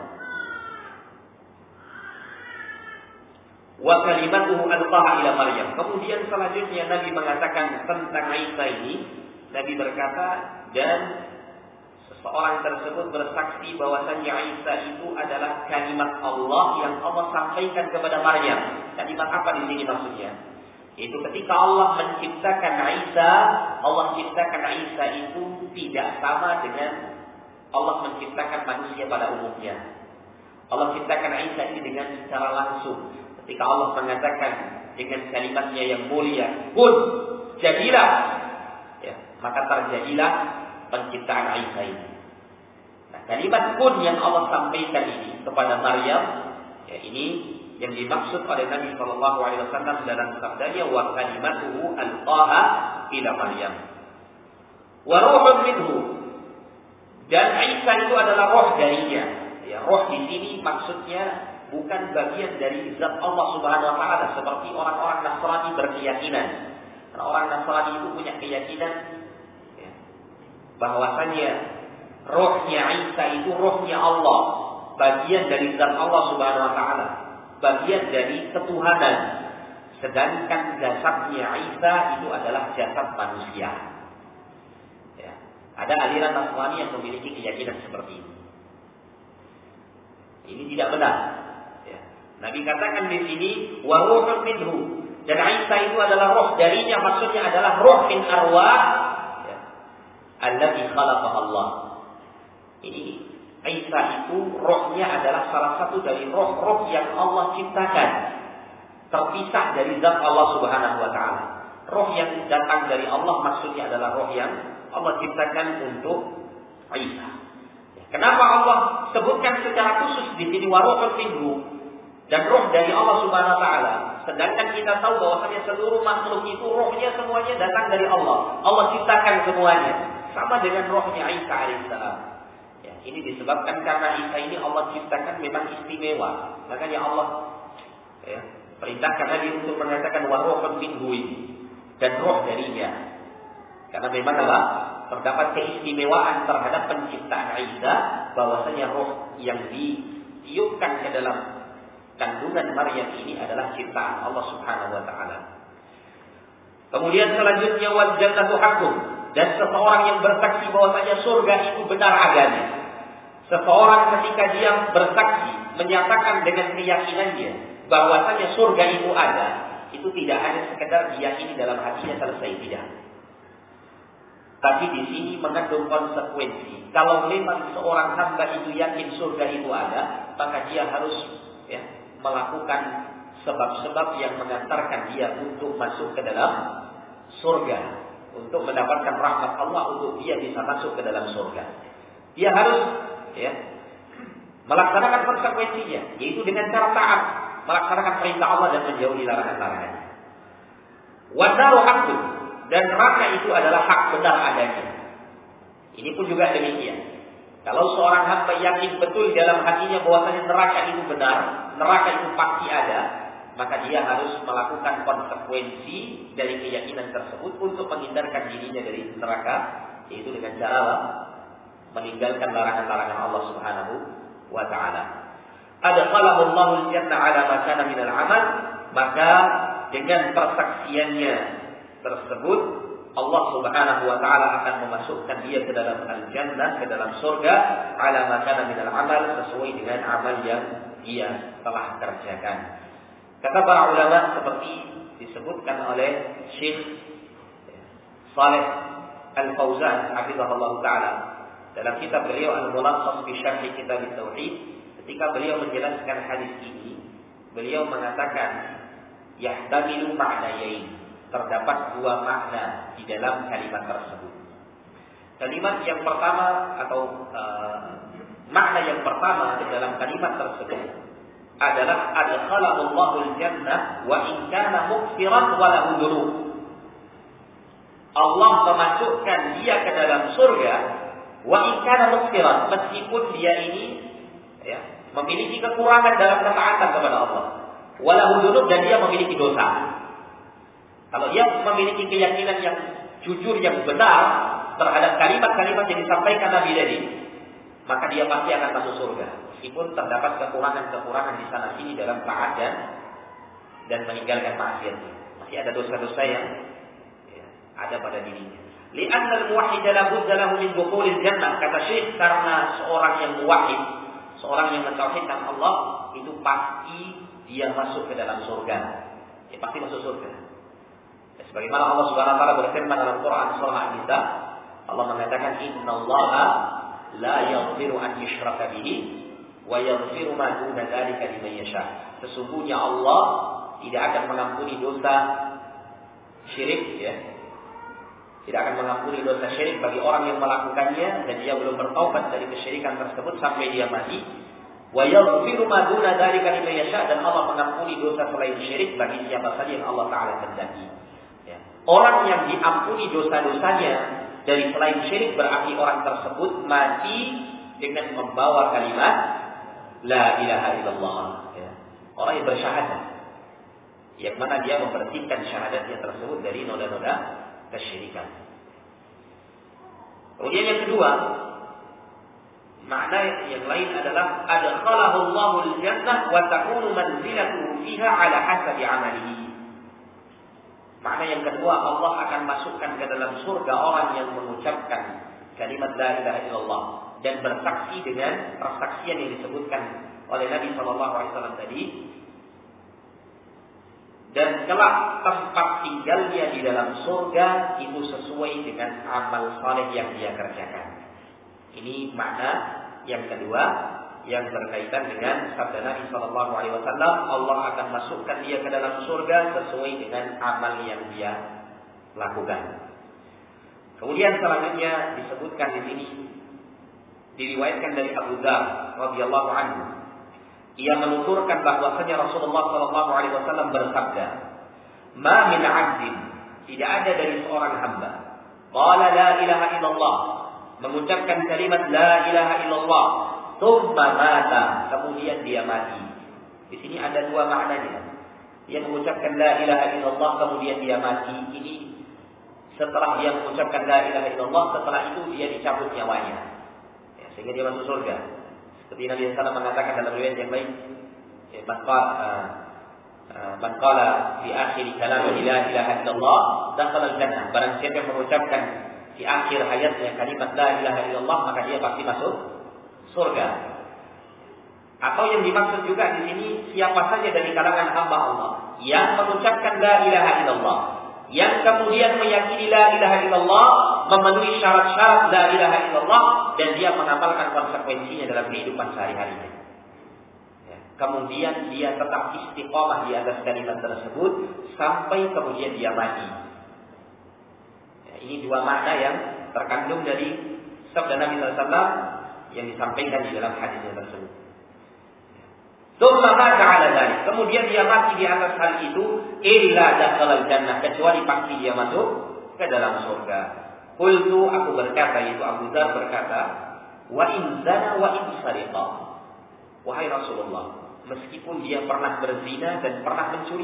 Wa kalimatuhu alqaha ila Maryam. Kemudian selanjutnya Nabi mengatakan tentang Isa ini, Nabi berkata, dan seseorang tersebut bersaksi bahwasanya Isa itu adalah kalimat Allah yang Allah sampaikan kepada Maryam. Kalimat apa di sini maksudnya? Itu ketika Allah menciptakan Isa, Allah ciptakan Isa itu tidak sama dengan Allah menciptakan manusia pada umumnya. Allah ciptakan Isa ini dengan secara langsung. Ketika Allah mengatakan dengan kalimatnya yang mulia, kun, jadilah, ya, maka terjadilah penciptaan Isa ini. Nah, kalimat kun yang Allah sampaikan ini kepada Maryam, ya, ini yang dimaksud oleh Nabi Shallallahu Alaihi Wasallam dalam sabdanya wa kalimatuhu alqaha ila Maryam wa ruhun minhu, dan Isa itu adalah roh darinya. Ya, roh di sini maksudnya bukan bagian dari zat Allah Subhanahu Wa Taala seperti orang-orang Nasrani berkeyakinan. Karena orang Nasrani itu punya keyakinan, ya, bahwasanya rohnya Isa itu rohnya Allah, bagian dari zat Allah Subhanahu Wa Taala, bagian dari ketuhanan. Sedangkan jasadnya Isa itu adalah jasad manusia. Ya. Ada aliran Nasrani yang memiliki keyakinan seperti ini. Ini tidak benar. Ya. Nabi katakan di sini wa ruhun minhu, dan Isa itu adalah roh darinya, maksudnya adalah roh min arwah, ya, allati khalaqaha Allah. Ini Isa itu rohnya adalah salah satu dari roh-roh yang Allah ciptakan, terpisah dari zat Allah Subhanahu Wa Taala. Roh yang datang dari Allah maksudnya adalah roh yang Allah ciptakan untuk Isa. Kenapa Allah sebutkan secara khusus di sini waruhun minhu dan roh dari Allah Subhanahu Wa Taala? Sedangkan kita tahu bahwasanya seluruh makhluk itu rohnya semuanya datang dari Allah. Allah ciptakan semuanya, sama dengan rohnya Isa alaihissalam. Ini disebabkan karena Isa ini Allah ciptakan memang istimewa. Makanya Allah, ya, perintahkan Nabi untuk mengatakan waruhun minhu dan roh darinya. Karena memang apa? Terdapat keistimewaan terhadap penciptaan Isa, bahwasanya roh yang ditiupkan ke dalam kandungan Maryam ini adalah ciptaan Allah Subhanahu Wa Taala. Kemudian selanjutnya wal jannatu haqqun, dan seseorang yang bersaksi bahwasanya surga itu benar adanya. Seseorang ketika dia bersaksi menyatakan dengan keyakinannya bahwasanya surga itu ada, itu tidak hanya sekedar diyakini dalam hatinya selesai, tidak. Tapi di sini mengandung konsekuensi. Kalau memang seorang hamba itu yakin surga itu ada, maka dia harus, ya, melakukan sebab-sebab yang mengantarkan dia untuk masuk ke dalam surga, untuk mendapatkan rahmat Allah, untuk dia bisa masuk ke dalam surga. Dia harus, ya, melaksanakan konsekuensinya, yaitu dengan cara taat, melaksanakan perintah Allah dan menjauhi larangan-larangannya. Wadaru haqqun, dan neraka itu adalah hak benar adanya. Ini pun juga demikian. Kalau seorang hamba yakin betul dalam hatinya bahwasanya neraka itu benar, neraka itu pasti ada, maka dia harus melakukan konsekuensi dari keyakinan tersebut untuk menghindarkan dirinya dari neraka, yaitu dengan cara meninggalkan larangan-larangan Allah Subhanahu wa Ta'ala. Adkhalahu Allahu al-jannah ala ma kana min al-amal, maka dengan persaksiannya tersebut Allah Subhanahu wa Ta'ala akan memasukkan dia ke dalam al-jannah, ke dalam surga, ala ma kana min al-amal, sesuai dengan amal yang dia telah kerjakan. Kata para ulama seperti disebutkan oleh Syekh Saleh Al-Fauzan hafizahullah taala dalam kitab beliau Al-Mulakhas fi Syarh Kitab At-Tauhid, ketika beliau menjelaskan hadis ini, beliau mengatakan yahtamilu ma'nayain, terdapat dua makna di dalam kalimat tersebut. Kalimat yang pertama atau makna yang pertama di dalam kalimat tersebut adalah adkhalahu Allahul jannah wa in kana mughfiran wa lahu dzunub. Allah memasukkan dia ke dalam surga wa in kana mughfiran, meskipun dia ini, ya, memiliki kekurangan dalam ketaatan kepada Allah, wa lahu dzunub, dan dia memiliki dosa. Kalau dia memiliki keyakinan yang jujur, yang benar terhadap kalimat-kalimat yang disampaikan Nabi tadi, maka dia pasti akan masuk surga. Meskipun terdapat kekurangan-kekurangan di sana sini dalam taat dan meninggalkan maksiat. Masih ada dosa-dosa yang ada pada dirinya. Li'anna al-muwahhid la budda lahu min dukhulil jannah. Kata Syekh, karena seorang yang muwahhid, seorang yang mentauhidkan Allah, itu pasti dia masuk ke dalam surga. Dia pasti masuk surga. Ya, sebagaimana Allah Subhanahu wa taala berfirman dalam Quran surah An-Nisa, Allah mengatakan innallaha la yaghfiru an yushraka bihi wa yaghfiru ma duna dzalika liman yasha. Sesungguhnya Allah tidak akan mengampuni dosa syirik, ya. Tidak akan mengampuni dosa syirik bagi orang yang melakukannya dan dia belum bertaubat dari kesyirikan tersebut sampai dia mati. Wa yaghfiru ma duna dzalika liman yasha, dan Allah mengampuni dosa selain syirik bagi siapa saja yang Allah taala kehendaki. Ya. Orang yang diampuni dosa-dosanya dari selain syirik berarti orang tersebut mati dengan membawa kalimat la ilaha illallah. Ya. Orang yang bersyahadat, yang mana dia membersihkan syahadatnya tersebut dari noda-noda kesyirikan. Kemudian yang kedua, makna yang lain adalah adkhalahu Allahu al-jannah wa takunu manzilatuhu fiha ala hasabi amalihi. Makna yang kedua, Allah akan masukkan ke dalam surga orang yang mengucapkan kalimat la ilaha illallah dan bersaksi dengan persaksian yang disebutkan oleh Nabi sallallahu alaihi wasallam tadi. Dan kelak tempat tinggalnya di dalam surga itu sesuai dengan amal saleh yang dia kerjakan. Ini makna yang kedua yang berkaitan dengan sabda Nabi Sallallahu Alaihi Wasallam, Allah akan masukkan dia ke dalam surga sesuai dengan amal yang dia lakukan. Kemudian selanjutnya disebutkan di sini, diriwayatkan dari Abu Dzar radhiyallahu anhu. Ia menuturkan bahwasanya Rasulullah sallallahu alaihi wasallam bersabda, "Ma min 'abdin," tidak ada dari seorang hamba, qala la ilaha illallah, mengucapkan kalimat la ilaha illallah, tsumma mata, kemudian dia mati. Di sini ada dua maknanya. Dia mengucapkan la ilaha illallah kemudian dia mati. Ini setelah dia mengucapkan la ilaha illallah, setelah itu dia dicabut nyawanya. Ya, sehingga dia masuk surga. Seperti Nabi SAW mengatakan dalam riwayat yang lain, man qala fi akhir kalam la ilaha illallah dakhala al-jannah. Barang siapa yang mengucapkan di akhir hayatnya kalimat la ilaha illallah, maka dia pasti masuk surga. Atau yang dimaksud juga di sini siapa saja dari kalangan hamba Allah yang mengucapkan la ilaha illallah, yang kemudian meyakini la ilaha illallah, memenuhi syarat-syarat la ilaha illallah, dan dia mengamalkan konsekuensinya dalam kehidupan sehari-harinya. Ya. Kemudian dia tetap istiqomah di atas kalimat tersebut sampai kemudian dia mati. Ya, ini dua makna yang terkandung dari sabda Nabi SAW yang disampaikan di dalam hadisnya tersebut. Kemudian dia mati di atas hal itu, illa dakhalal jannah, kecuali pasti dia masuk ke dalam surga. Qultu, aku berkata, yaitu Abu Dzar berkata, wa in zana wa in sariqa. Wahai Rasulullah, meskipun dia pernah berzina dan pernah mencuri.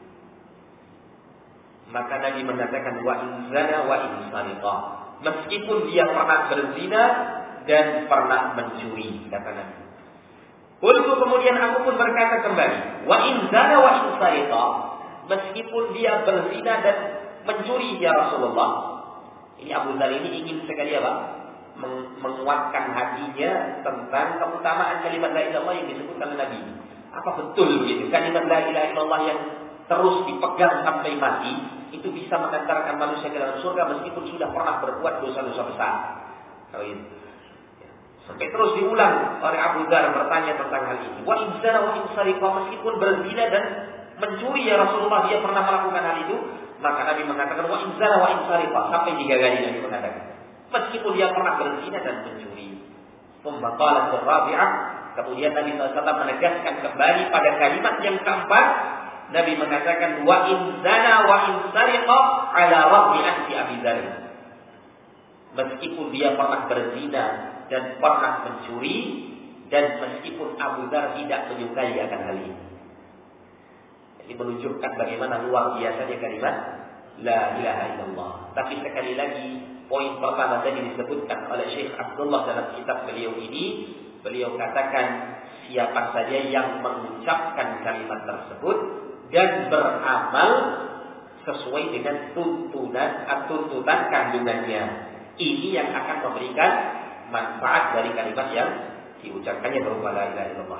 Maka Nabi mengatakan wa in zana wa in sariqa. Meskipun dia pernah berzina dan pernah mencuri, kata Nabi. Qultu, kemudian aku pun berkata kembali, wa in zana wa in sariqa, meskipun dia berzina dan mencuri ya Rasulullah. Ini Abu Dzar ini ingin sekali apa? Menguatkan hatinya tentang keutamaan kalimat la ilaha illallah yang disebutkan oleh Nabi. Apa betul begitu? Kalimat la ilaha illallah yang terus dipegang sampai mati itu bisa mengantarkan manusia ke dalam surga meskipun sudah pernah berbuat dosa-dosa besar. Kalau itu sampai terus diulang oleh Abu Dzar bertanya tentang hal ini. Wa in zana wa in sariqa, meskipun berzina dan mencuri ya Rasulullah, dia pernah melakukan hal itu. Maka Nabi mengatakan wa in zana wa in sariqa, sampai 3 kali Nabi mengatakan meskipun dia pernah berzina dan mencuri. Tsumma qala ar-rabi'ah, kemudian Nabi SAW menegaskan kembali pada kalimat yang keempat. Nabi mengatakan wa in zana wa in sariqa ala rahmi anfi Abi Dzar, meskipun dia pernah berzina dan pernah mencuri, dan meskipun Abu Dzar tidak menyukai akan hal ini. Ini menunjukkan bagaimana luar biasanya kalimat la ilaha illallah. Tapi sekali lagi, poin pertama tadi disebutkan oleh Syekh Abdullah dalam kitab beliau ini, beliau katakan siapa saja yang mengucapkan kalimat tersebut dan beramal sesuai dengan tuntutan kandungannya, ini yang akan memberikan manfaat dari kalimat yang diucapkannya berupa la ilaha illallah.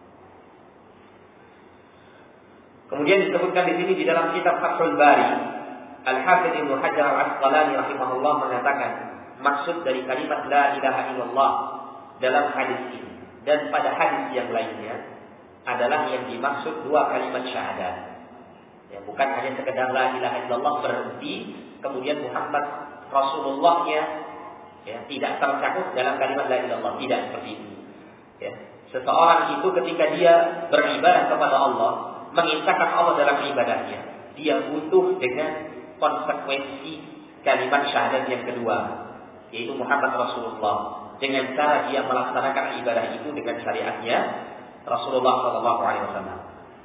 Kemudian disebutkan di sini di dalam kitab Fathul Bari, Al-Hafidz Ibnu Hajar Al-Asqalani rahimahullah mengatakan maksud dari kalimat la ilaha illallah dalam hadis ini dan pada hadis yang lainnya adalah yang dimaksud dua kalimat syahadat. Ya, bukan hanya sekedar la ilaha illallah berhenti kemudian Muhammad Rasulullah-nya tidak tercakup dalam kalimat la ilaha illallah, tidak seperti itu. Ya. Seseorang itu ketika dia beribadah kepada Allah, mengisahkan Allah dalam ibadahnya, dia butuh dengan konsekuensi kalimat syahadat yang kedua, yaitu Muhammad Rasulullah, dengan cara dia melaksanakan ibadah itu dengan syariatnya Rasulullah SAW.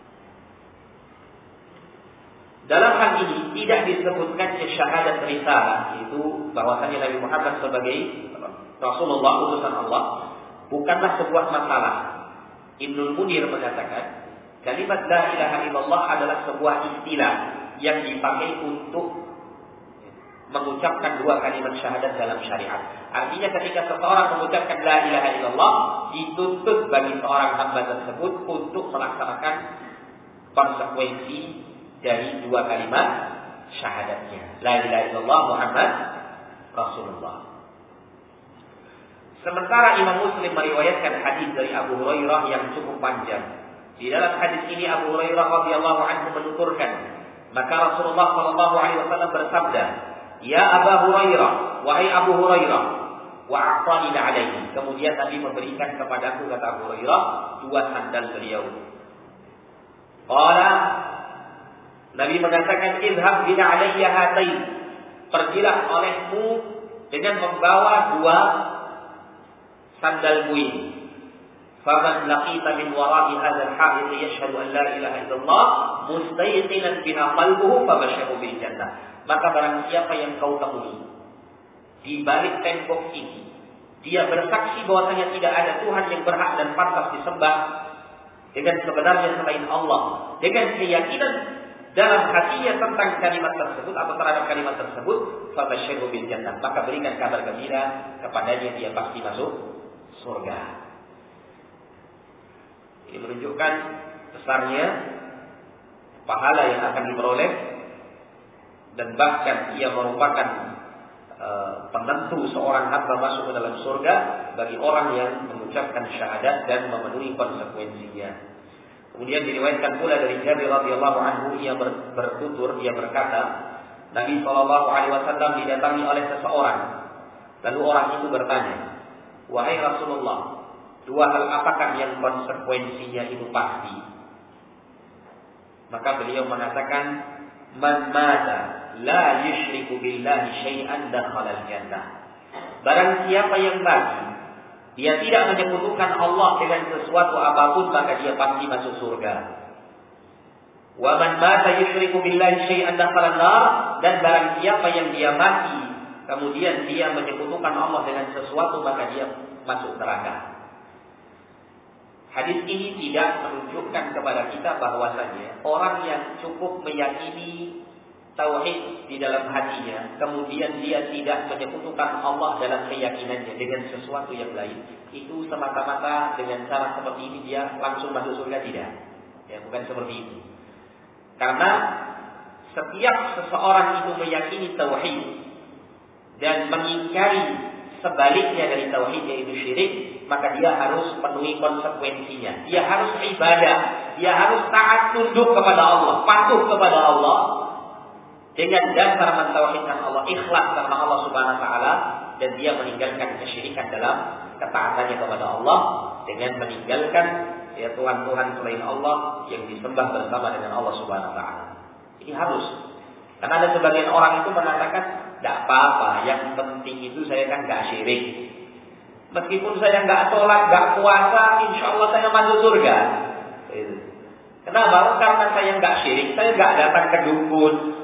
Dalam hal ini tidak disebutkan syahadat risalah, yaitu bahwasanya Nabi Muhammad sebagai Rasulullah utusan Allah, bukanlah sebuah masalah. Ibnul Munir mengatakan kalimat la ilaha illallah adalah sebuah istilah yang dipakai untuk mengucapkan dua kalimat syahadat dalam syariat. Artinya ketika seseorang mengucapkan la ilaha illallah, dituntut bagi seorang hamba tersebut untuk melaksanakan konsekuensi dari dua kalimat syahadatnya. La ilaha illallah Muhammad Rasulullah. Sementara Imam Muslim meriwayatkan hadis dari Abu Hurairah yang cukup panjang. Di dalam hadis ini Abu Hurairah radhiyallahu anhu menuturkan, maka Rasulullah sallallahu alaihi wasallam bersabda, "Ya Abu Hurairah, wahai Abu Hurairah, wa a'tani alaihi." Kemudian Nabi memberikan kepadaku, kata Abu Hurairah, dua sandal beliau. Qala, Nabi mengatakan, "Idhhab bina alayya hatain." Pergilah olehmu dengan membawa dua sandalmu ini. Faman laqita min wara'i hadzal ha'id yashhadu an la ilaha illallah mustayqinan biha qalbuhu fabashshiru bil jannah. Maka barang siapa yang kau temui di balik tembok ini, dia bersaksi bahwasanya tidak ada Tuhan yang berhak dan pantas disembah dengan sebenarnya selain Allah, dengan keyakinan dalam hatinya tentang kalimat tersebut atau terhadap kalimat tersebut, fabashshiru bil jannah, maka berikan kabar gembira kepadanya, dia pasti masuk surga. Ini menunjukkan besarnya pahala yang akan diperoleh dan bahkan ia merupakan penentu seorang hamba masuk ke dalam surga bagi orang yang mengucapkan syahadat dan memenuhi konsekuensinya. Kemudian diriwayatkan pula dari Jabir radhiyallahu anhu, ia bertutur, dia berkata, Nabi SAW didatangi oleh seseorang. Lalu orang itu bertanya, "Wahai Rasulullah, dua hal apakah yang konsekuensinya itu pasti?" Maka beliau mengatakan, "Man mata la yusyriku billahi syai'an dakhala al-jannah." Barang siapa yang mati, dia tidak menyekutukan Allah dengan sesuatu apapun, maka dia pasti masuk surga. Wa man mata yusyriku billahi syai'an dakhala an-nar, dan barang siapa yang dia mati kemudian dia menyekutukan Allah dengan sesuatu, maka dia masuk neraka. Hadis ini tidak menunjukkan kepada kita bahwasanya orang yang cukup meyakini tauhid di dalam hatinya, kemudian dia tidak menyekutukan Allah dalam keyakinannya dengan sesuatu yang lain, itu semata-mata dengan cara seperti ini dia langsung masuk surga, tidak. Ya, bukan seperti itu. Karena setiap seseorang itu meyakini tauhid dan mengingkari sebaliknya dari tauhid yaitu syirik, maka dia harus penuhi konsekuensinya. Dia harus ibadah, dia harus taat tunduk kepada Allah, patuh kepada Allah dengan dasar mentauhidkan Allah, ikhlas karena Allah Subhanahu wa taala, dan dia meninggalkan kesyirikan dalam ketaatannya kepada Allah dengan meninggalkan Tuhan-Tuhan selain Allah yang disembah bersama dengan Allah Subhanahu wa taala. Ini harus. Karena ada sebagian orang itu mengatakan, "Tidak apa-apa, yang penting itu saya kan gak syirik. Meskipun saya gak sholat, gak puasa, insya Allah saya masuk surga." Kenapa? Karena saya gak syirik, saya gak datang ke dukun,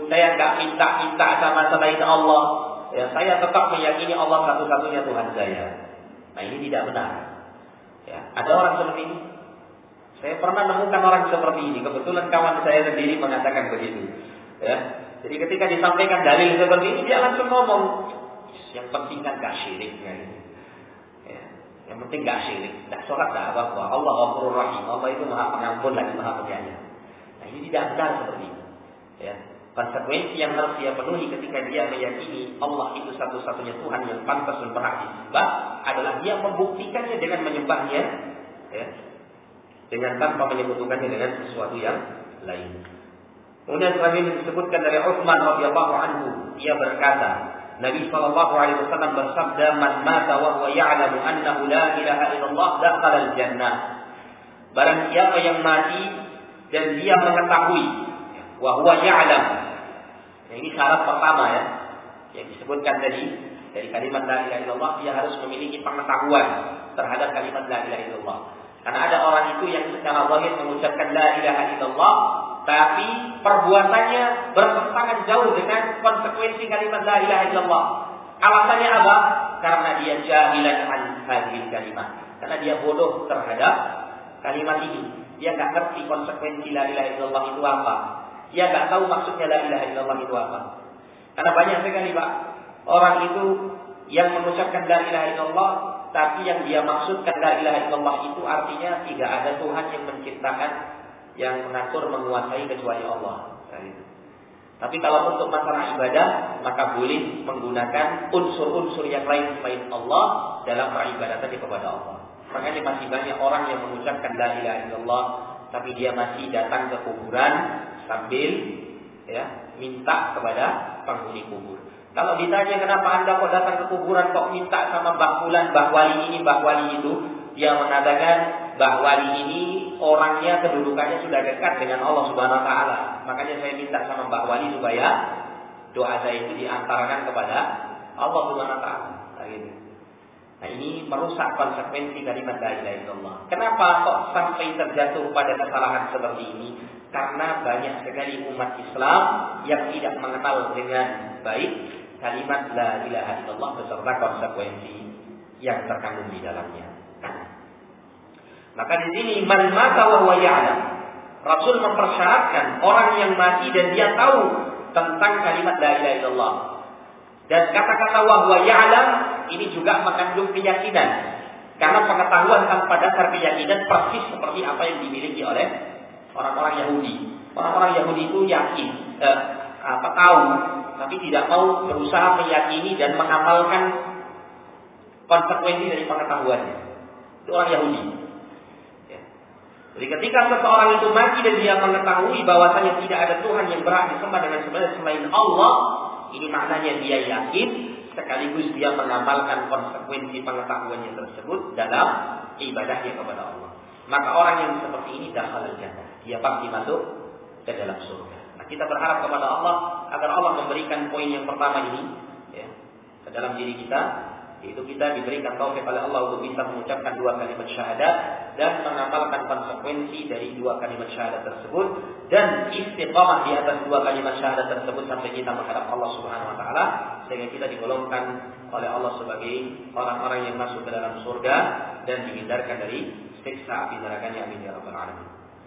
saya nggak minta sama selain Allah. Ya, saya tetap meyakini Allah satu-satunya Tuhan saya. Nah, ini tidak benar. Ya, ada orang seperti ini. Saya pernah menemukan orang seperti ini. Kebetulan kawan saya sendiri mengatakan begitu. Ya, jadi ketika disampaikan dalil seperti ini, dia langsung ngomong, yang penting kan gak syiriknya ini. Ya, yang penting gak syirik, gak sholat, gak apa-apa. Allah Ghafurur Rahim. Allah itu Maha Pengampun lagi Maha Penyayang. Nah, ini tidak benar seperti itu. Ya, konsekuensi yang harus dia penuhi ketika dia meyakini Allah itu satu-satunya Tuhan yang pantas dan berhak disembah adalah dia membuktikannya dengan menyembahnya, ya, dengan tanpa menyebutkannya dengan sesuatu yang lain. Kemudian selanjutnya disebutkan dari Utsman radhiyallahu anhu, dia berkata, Nabi sallallahu alaihi wasallam bersabda, "Man mata wa huwa ya'lamu annahu la ilaha illallah dakhala al-jannah." Barang siapa yang mati dan dia mengetahui wa huwa ya'lam. Nah, ini syarat pertama ya, yang disebutkan tadi dari kalimat la ilaha illallah, dia harus memiliki pengetahuan terhadap kalimat la ilaha illallah. Karena ada orang itu yang secara zahir mengucapkan la ilaha illallah, tapi perbuatannya bertentangan jauh dengan konsekuensi kalimat la ilaha illallah. Alasannya apa? Karena dia jahilan an hadhil kalimat. Karena dia bodoh terhadap kalimat ini. Dia enggak ngerti konsekuensi la ilaha illallah itu apa. Dia enggak tahu maksudnya la ilaha illallah itu apa. Karena banyak sekali Pak, orang itu yang mengucapkan la ilaha illallah, tapi yang dia maksudkan la ilaha illallah itu artinya tidak ada Tuhan yang menciptakan, yang mengatur, menguasai kecuali Allah. Tapi kalau untuk masalah ibadah, maka boleh menggunakan unsur-unsur yang lain selain Allah dalam peribadatan kepada Allah. Makanya masih banyak orang yang mengucapkan la ilaha illallah, tapi dia masih datang ke kuburan sambil minta kepada penghuni kubur. Kalau ditanya kenapa anda kok datang ke kuburan, kok minta sama Mbah Fulan, Mbah Wali ini, Mbah Wali itu, dia mengatakan Mbah Wali ini orangnya, kedudukannya sudah dekat dengan Allah Subhanahu Wa Taala. Makanya saya minta sama Mbah Wali supaya doa saya itu diantarkan kepada Allah Subhanahu Wa Taala. Nah, ini merusak konsekuensi kalimat la ilaha illallah. Kenapa kok sampai terjatuh pada kesalahan seperti ini? Karena banyak sekali umat Islam yang tidak mengenal dengan baik kalimat la ilaha illallah beserta konsekuensi yang terkandung di dalamnya. Maka di sini man mata wa huwa ya'lam. Rasul mempersyaratkan orang yang mati dan dia tahu tentang kalimat la ilaha illallah. Dan kata-kata wa huwa ya'lam ini juga mengandung keyakinan. Karena pengetahuan tanpa dasar keyakinan persis seperti apa yang dimiliki oleh orang-orang Yahudi. Orang-orang Yahudi itu yakin, tahu, tapi tidak mau berusaha meyakini dan mengamalkan konsekuensi dari pengetahuannya. Itu orang Yahudi. Ya. Jadi ketika seseorang itu mati dan dia mengetahui bahwasanya tidak ada Tuhan yang berhak disembah dengan sebenarnya selain Allah, ini maknanya dia yakin sekaligus dia mengamalkan konsekuensi pengetahuannya tersebut dalam ibadahnya kepada Allah. Maka orang yang seperti ini dakhalal jannah, dia pasti masuk ke dalam surga. Nah, kita berharap kepada Allah agar Allah memberikan poin yang pertama ini ke dalam diri kita, yaitu kita diberikan taufik oleh Allah untuk bisa mengucapkan dua kalimat syahadat dan mengamalkan konsekuensi dari dua kalimat syahadat tersebut dan istiqamah di atas dua kalimat syahadat tersebut sampai kita menghadap Allah Subhanahu Wa Taala, sehingga kita digolongkan oleh Allah sebagai orang-orang yang masuk ke dalam surga dan dihindarkan dari siksa api nerakanya. Amin ya rabbal alamin.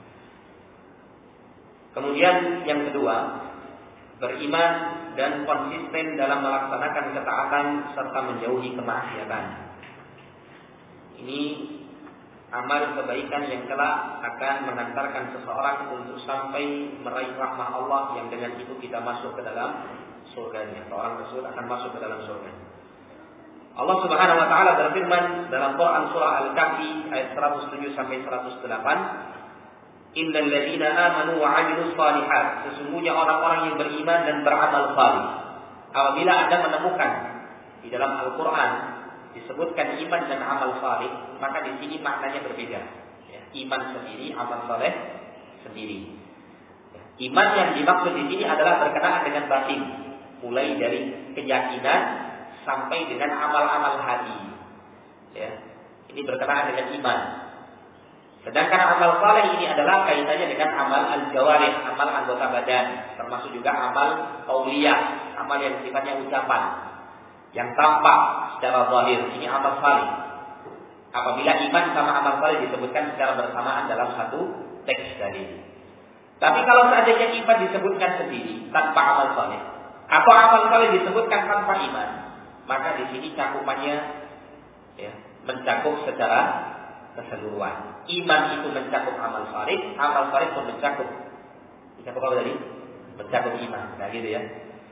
Kemudian yang kedua, beriman dan konsisten dalam melaksanakan ketaatan serta menjauhi kemaksiatan. Ini amal kebaikan yang kelak akan mengantarkan seseorang untuk sampai meraih rahmah Allah, yang dengan itu kita masuk ke dalam surganya. Seorang tersebut akan masuk ke dalam surga. Allah Subhanahu Wa Taala berfirman dalam Quran surah Al-Kahfi ayat 107 sampai 108, Innal ladzina amanu wa 'amilus shalihat, sesungguhnya orang-orang yang beriman dan beramal salih. Apabila Anda menemukan di dalam Al-Qur'an disebutkan iman dan amal salih, maka di sini maknanya berbeda. Ya, iman sendiri, amal saleh sendiri. Ya, iman yang dimaksud di sini adalah berkenaan dengan batin, mulai dari keyakinan sampai dengan amal-amal hati. Ya, ini berkenaan dengan iman. Sedangkan amal saleh ini adalah kaitannya dengan amal al-jawarih, amal anggota badan, termasuk juga amal qauliyah, amal yang sifatnya ucapan, yang tampak secara zahir. Ini amal saleh. Apabila iman sama amal saleh disebutkan secara bersamaan dalam satu teks tadi. Tapi kalau seandainya iman disebutkan sendiri tanpa amal saleh, atau amal saleh disebutkan tanpa iman, maka di sini cakupannya mencakup secara keseluruhan. Iman itu mencakup amal saleh pun mencakup apa tadi? Mencakup iman. Nah gitu ya.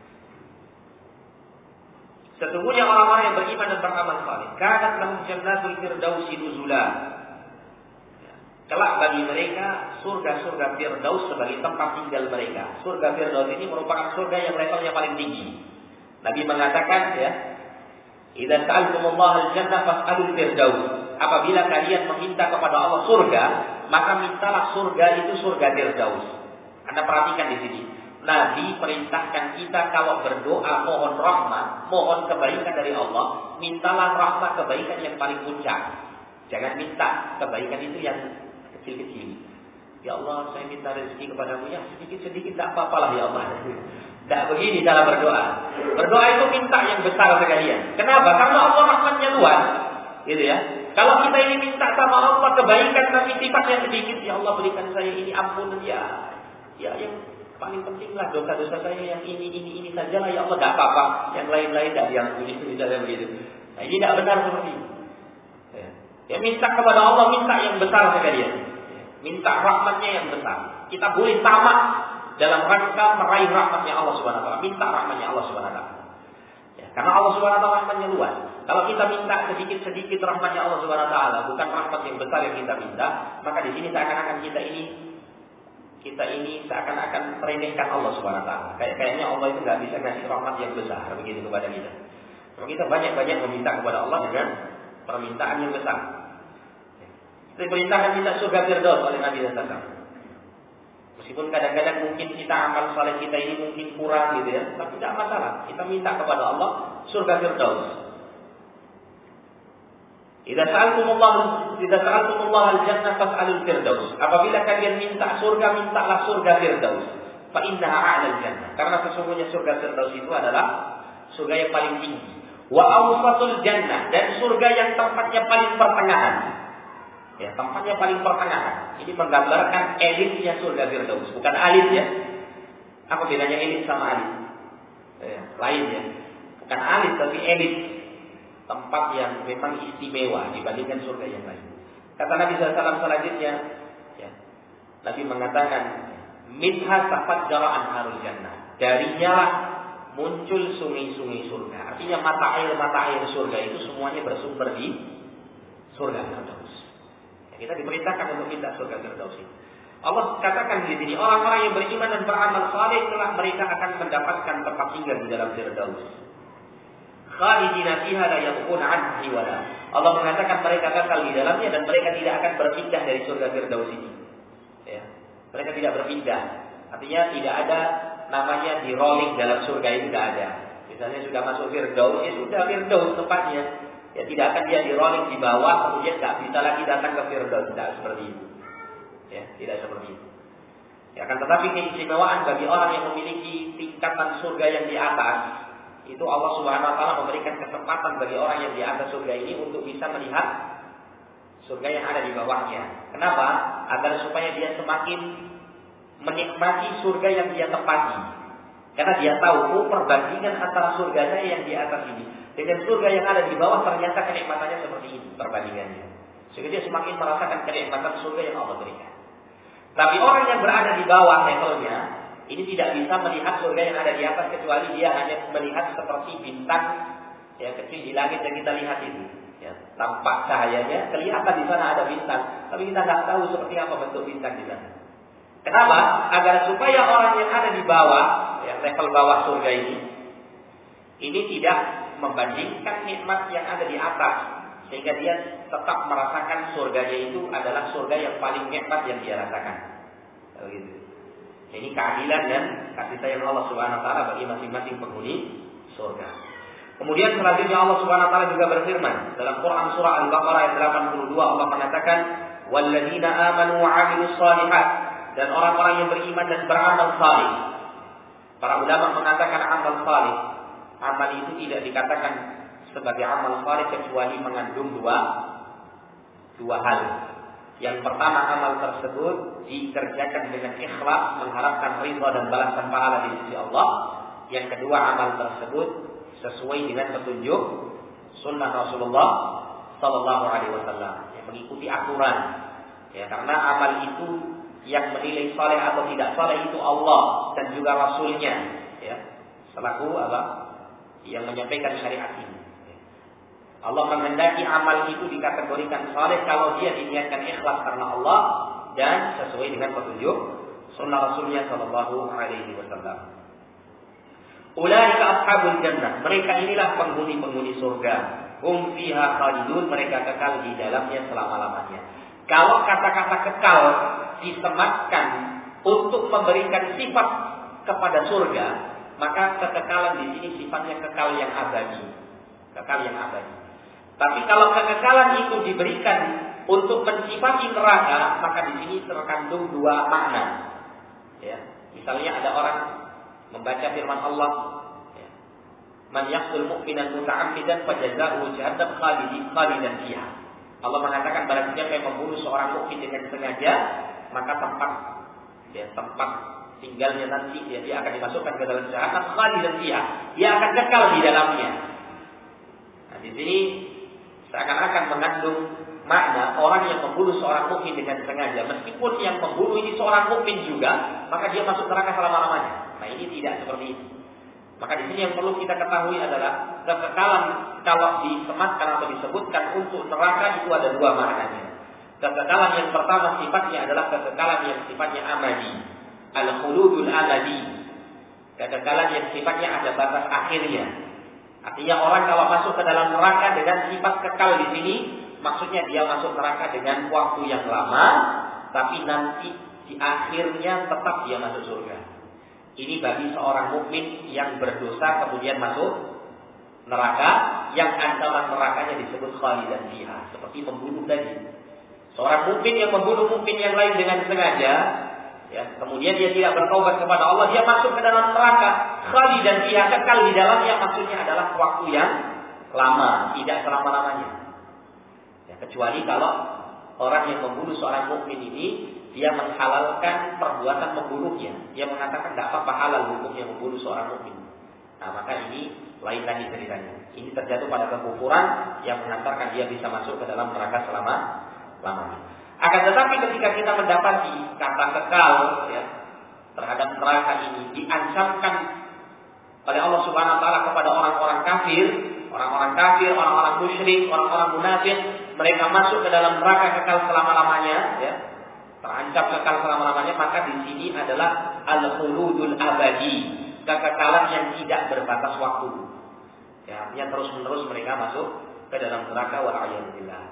Sesungguhnya orang-orang yang beriman dan beramal saleh, kanat lahum jannatul firdausi nuzula. Kelak bagi mereka surga-surga Firdaus sebagai tempat tinggal mereka. Surga Firdaus ini merupakan surga yang levelnya paling tinggi. Nabi mengatakan "Idza sa'altumullaha al-jannah fas'alul firdaus." Apabila kalian meminta kepada Allah surga, maka mintalah surga itu surga Firdaus. Anda perhatikan di sini. Nabi perintahkan kita kalau berdoa mohon rahmat, mohon kebaikan dari Allah, mintalah rahmat kebaikan yang paling puncak. Jangan minta kebaikan itu yang kecil-kecil. Ya Allah, saya minta rezeki kepadamu ya sedikit-sedikit, tak apa-apalah ya Allah. Tidak begini cara berdoa. Berdoa itu minta yang besar sekalian. Kenapa? Karena Allah rahmatnya luas. Gitu ya. Kalau kita ini minta sama Allah kebaikan tapi sifatnya sedikit, ya Allah berikan saya ini ampunan ya yang paling pentinglah dosa-dosa saya yang ini sajalah ya Allah, tidak apa-apa. Yang lain-lain tidak diampuni, misalnya begitu. Nah, ini tidak benar seperti ini. Ya minta kepada Allah, minta yang besar sekalian. Minta rahmatnya yang besar. Kita boleh tamak dalam rangka meraih rahmatnya Allah Subhanahu wa taala. Minta rahmatnya Allah Subhanahu wa taala. Ya, karena Allah Subhanahu wa taala rahmatnya luas. Kalau kita minta sedikit-sedikit rahmatnya Allah Subhanahu wa taala, bukan rahmat yang besar yang kita minta, maka di sini seakan-akan kita ini seakan-akan meremehkan Allah Subhanahu wa taala. Kayaknya Allah itu enggak bisa kasih rahmat yang besar begitu kepada kita. Kalau kita banyak-banyak meminta kepada Allah dengan permintaan yang besar. Diperintahkan kita surga Firdaus oleh Nabi SAW. Meskipun kadang-kadang mungkin kita amal saleh kita ini mungkin kurang gitu ya, tapi tidak masalah. Kita minta kepada Allah surga Firdaus. Idza sa'altumullah al-jannah fas'alul firdaus. Apabila kalian minta surga, mintalah surga Firdaus. Fa innaha a'lal jannah. Karena sesungguhnya surga Firdaus itu adalah surga yang paling tinggi. Wa awsatul jannah, dan surga yang tempatnya paling pertengahan. Ya, tempatnya paling pertengahan. Ini menggambarkan elitnya surga Firdaus, bukan alit ya. Apa bedanya elit sama alit? Lain ya. Bukan alit tapi elit. Tempat yang memang istimewa dibandingkan surga yang lain. Kata Nabi SAW selanjutnya, Nabi mengatakan, "Minha tafajjara anharul jannah." Darinya lah muncul sungai-sungai surga. Artinya mata air surga itu semuanya bersumber di surga Firdaus. Kita diperintahkan untuk minta surga Firdaus ini. Allah katakan di sini, orang-orang yang beriman dan beramal saleh telah mereka akan mendapatkan tempat tinggal di dalam Firdaus. Khalidina fiha la yabghuna anha hiwala. Allah mengatakan mereka kekal di dalamnya dan mereka tidak akan berpindah dari surga Firdaus ini. Ya. Mereka tidak berpindah. Artinya tidak ada namanya di rolling dalam surga itu, tidak ada. Misalnya sudah masuk Firdaus, ya sudah Firdaus tempatnya. Ya tidak akan dia di rolling di bawah kemudian tidak bisa lagi datang ke Firdaus, tidak seperti itu. Ya, tidak seperti itu. Ya, akan tetapi keistimewaan bagi orang yang memiliki tingkatan surga yang di atas, itu Allah Subhanahu wa taala memberikan kesempatan bagi orang yang di atas surga ini untuk bisa melihat surga yang ada di bawahnya. Kenapa? Agar supaya dia semakin menikmati surga yang dia tempati. Karena dia tahu perbandingan antara surga saya yang di atas ini dengan surga yang ada di bawah ternyata kenikmatannya seperti ini perbandingannya. Sehingga dia semakin merasakan kenikmatan surga yang Allah berikan. Tapi orang yang berada di bawah levelnya ini tidak bisa melihat surga yang ada di atas kecuali dia hanya melihat seperti bintang yang kecil di langit yang kita lihat itu. Ya, tampak cahayanya, kelihatan di sana ada bintang, tapi kita tidak tahu seperti apa bentuk bintang di sana. Kenapa? Agar supaya orang yang ada di bawah, yang level bawah surga ini tidak membandingkan nikmat yang ada di atas, sehingga dia tetap merasakan surganya itu adalah surga yang paling nikmat yang dia rasakan. Begitu. Ini keadilan dan kasih sayang Allah Subhanahu wa taala bagi masing-masing penghuni surga. Kemudian selanjutnya Allah Subhanahu wa taala juga berfirman dalam Quran surah Al-Baqarah ayat 82, Allah mengatakan, walladzina amanu wa 'amilus shalihat, dan orang-orang yang beriman dan beramal saleh. Para ulama mengatakan amal saleh, amal itu tidak dikatakan sebagai amal saleh kecuali mengandung dua hal. Yang pertama, amal tersebut dikerjakan dengan ikhlas, mengharapkan ridha dan balasan pahala di sisi Allah. Yang kedua, amal tersebut sesuai dengan petunjuk sunnah Rasulullah Sallallahu Alaihi Wasallam, yang mengikuti aturan. Ya, karena amal itu yang menilai saleh atau tidak saleh itu Allah dan juga Rasulnya. Ya, selaku apa? Yang menyampaikan syariat ini. Allah menghendaki amal itu dikategorikan saleh kalau dia diniatkan ikhlas karena Allah dan sesuai dengan petunjuk sunnah Rasulnya Sallallahu Alaihi Wasallam. Ulaika ashabul jannah, mereka inilah penghuni-penghuni surga. Hum fiha khalidun, mereka kekal di dalamnya selama-lamanya. Kalau kata-kata kekal disematkan untuk memberikan sifat kepada surga, maka kekekalan di sini sifatnya kekal yang abadi. Kekal yang abadi. Tapi kalau kekekalan itu diberikan untuk mensifati neraka, maka di sini terkandung dua makna. Ya, misalnya ada orang membaca firman Allah, ya, man yaqtul mu'minan muta'ammidan fajazaohu jahannam khalidan fiha. Allah mengatakan barang siapa yang membunuh seorang mukmin dengan sengaja, maka tempat tinggalnya nanti dia akan dimasukkan ke dalam jahannam khalidan fiha. Dia akan kekal di dalamnya. Nah, di sini seakan-akan mengandung makna orang yang membunuh seorang mukmin dengan sengaja, meskipun yang membunuh ini seorang mukmin juga, maka dia masuk neraka selama-lamanya. Nah, ini tidak seperti itu. Maka di sini yang perlu kita ketahui adalah kekekalan kalau disematkan atau disebutkan untuk neraka itu ada dua maknanya. Kekekalan yang pertama sifatnya adalah kekekalan yang sifatnya abadi, al-khuludul abadi. Kekekalan yang sifatnya ada batas akhirnya. Artinya orang kalau masuk ke dalam neraka dengan sifat kekal di sini, maksudnya dia masuk neraka dengan waktu yang lama, tapi nanti di akhirnya tetap dia masuk surga. Ini bagi seorang mukmin yang berdosa kemudian masuk neraka, yang ancaman nerakanya disebut khalidan fiha, seperti membunuh tadi. Seorang mukmin yang membunuh mukmin yang lain dengan sengaja, ya, kemudian dia tidak bertaubat kepada Allah, dia masuk ke dalam neraka, khalidan fiha, kekal di dalamnya, maksudnya adalah waktu yang lama, tidak selama-lamanya. Ya, kecuali kalau orang yang membunuh seorang mukmin ini dia menghalalkan perbuatan membunuhnya. Dia mengatakan tidak apa-apa, halal hukumnya membunuh seorang mukmin. Nah, maka ini lain lagi ceritanya. Ini terjatuh pada kekufuran yang mengantarkan dia bisa masuk ke dalam neraka selama-lamanya. Akan tetapi ketika kita mendapati kata kekal, ya, terhadap neraka ini diancamkan oleh Allah Subhanahu wa taala kepada orang-orang kafir, orang-orang musyrik, orang-orang munafik, mereka masuk ke dalam neraka kekal selama-lamanya, ya. Terancam kekal selama-lamanya, maka di sini adalah al-khuludul abadi, kekekalan yang tidak berbatas waktu. Ya, artinya terus-menerus mereka masuk ke dalam neraka wa'iyadillah.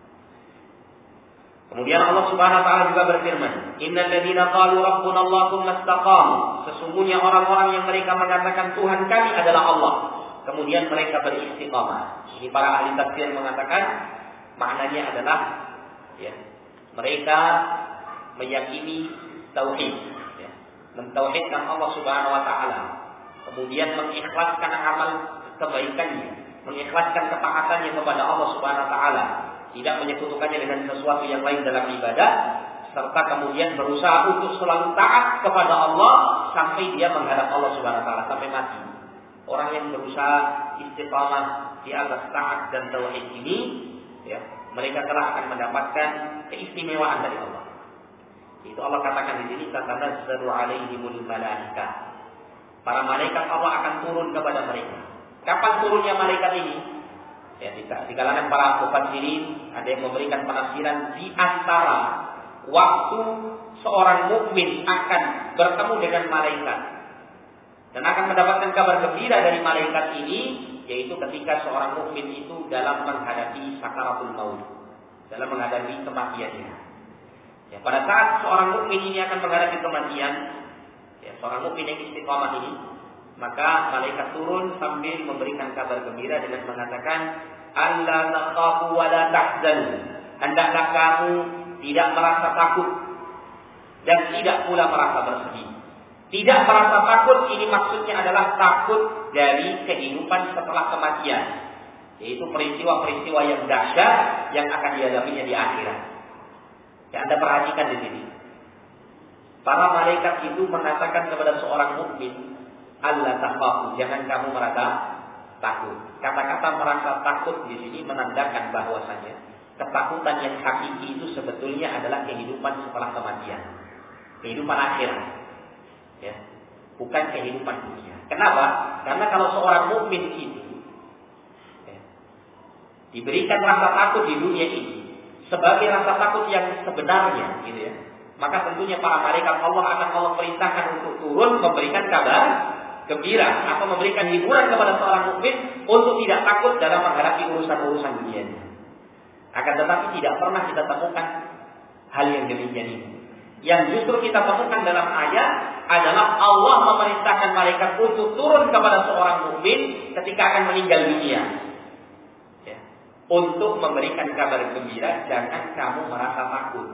Kemudian Allah Subhanahu wa taala juga berfirman, "Innal ladzina qalu rabbuna Allah tsumma istaqamu." Sesungguhnya orang-orang yang mereka mengatakan Tuhan kami adalah Allah, kemudian mereka beristiqamah. Ini para ahli tafsir mengatakan maknanya adalah, ya, mereka meyakini tauhid, ya, mentauhidkan Allah Subhanahu wa taala, kemudian mengikhlaskan amal kebaikannya, mengikhlaskan ketaatannya kepada Allah Subhanahu wa taala, tidak menyekutukannya dengan sesuatu yang lain dalam ibadah, serta kemudian berusaha untuk selalu taat kepada Allah sampai dia menghadap Allah Subhanahu wa taala, sampai mati. Orang yang berusaha istiqamah di atas taat dan tauhid ini, ya, mereka telah akan mendapatkan keistimewaan dari Allah. Itu Allah katakan di sini, tatanazzalu alaihimul malaikah. Para malaikat Allah akan turun kepada mereka. Kapan turunnya malaikat ini? Ya, di kalangan para mufassirin ada yang memberikan penafsiran di antara waktu seorang mukmin akan bertemu dengan malaikat dan akan mendapatkan kabar gembira dari malaikat ini, yaitu ketika seorang mukmin itu dalam menghadapi sakaratul maut, dalam menghadapi kematiannya. Ya, pada saat seorang mukmin ini akan menghadapi kematian, ya, seorang mukmin yang istiqamah ini, maka malaikat turun sambil memberikan kabar gembira dengan mengatakan, "Alla takhafu wa la tahzanu." Hendaklah kamu tidak merasa takut dan tidak pula merasa bersedih. Tidak merasa takut ini maksudnya adalah takut dari kehidupan setelah kematian, yaitu peristiwa-peristiwa yang dahsyat yang akan dihadapinya di akhirat. Ya, Anda perhatikan di sini. Para malaikat itu mengatakan kepada seorang mukmin, Allah takhafu, jangan kamu merasa takut. Kata-kata merasa takut di sini menandakan bahwasanya ketakutan yang hakiki itu sebetulnya adalah kehidupan setelah kematian, kehidupan akhirat, ya, bukan kehidupan dunia. Kenapa? Karena kalau seorang mukmin itu ya, diberikan rasa takut di dunia ini sebagai rasa takut yang sebenarnya, gitu ya, maka tentunya para malaikat Allah akan perintahkan untuk turun memberikan kabar gembira atau memberikan hiburan kepada seorang mukmin untuk tidak takut dalam menghadapi urusan-urusan dunianya. Akan tetapi tidak pernah kita temukan hal yang demikian ini. Yang justru kita temukan dalam ayat adalah Allah memerintahkan malaikat untuk turun kepada seorang mukmin ketika akan meninggal dunia, ya, untuk memberikan kabar gembira, jangan kamu merasa takut.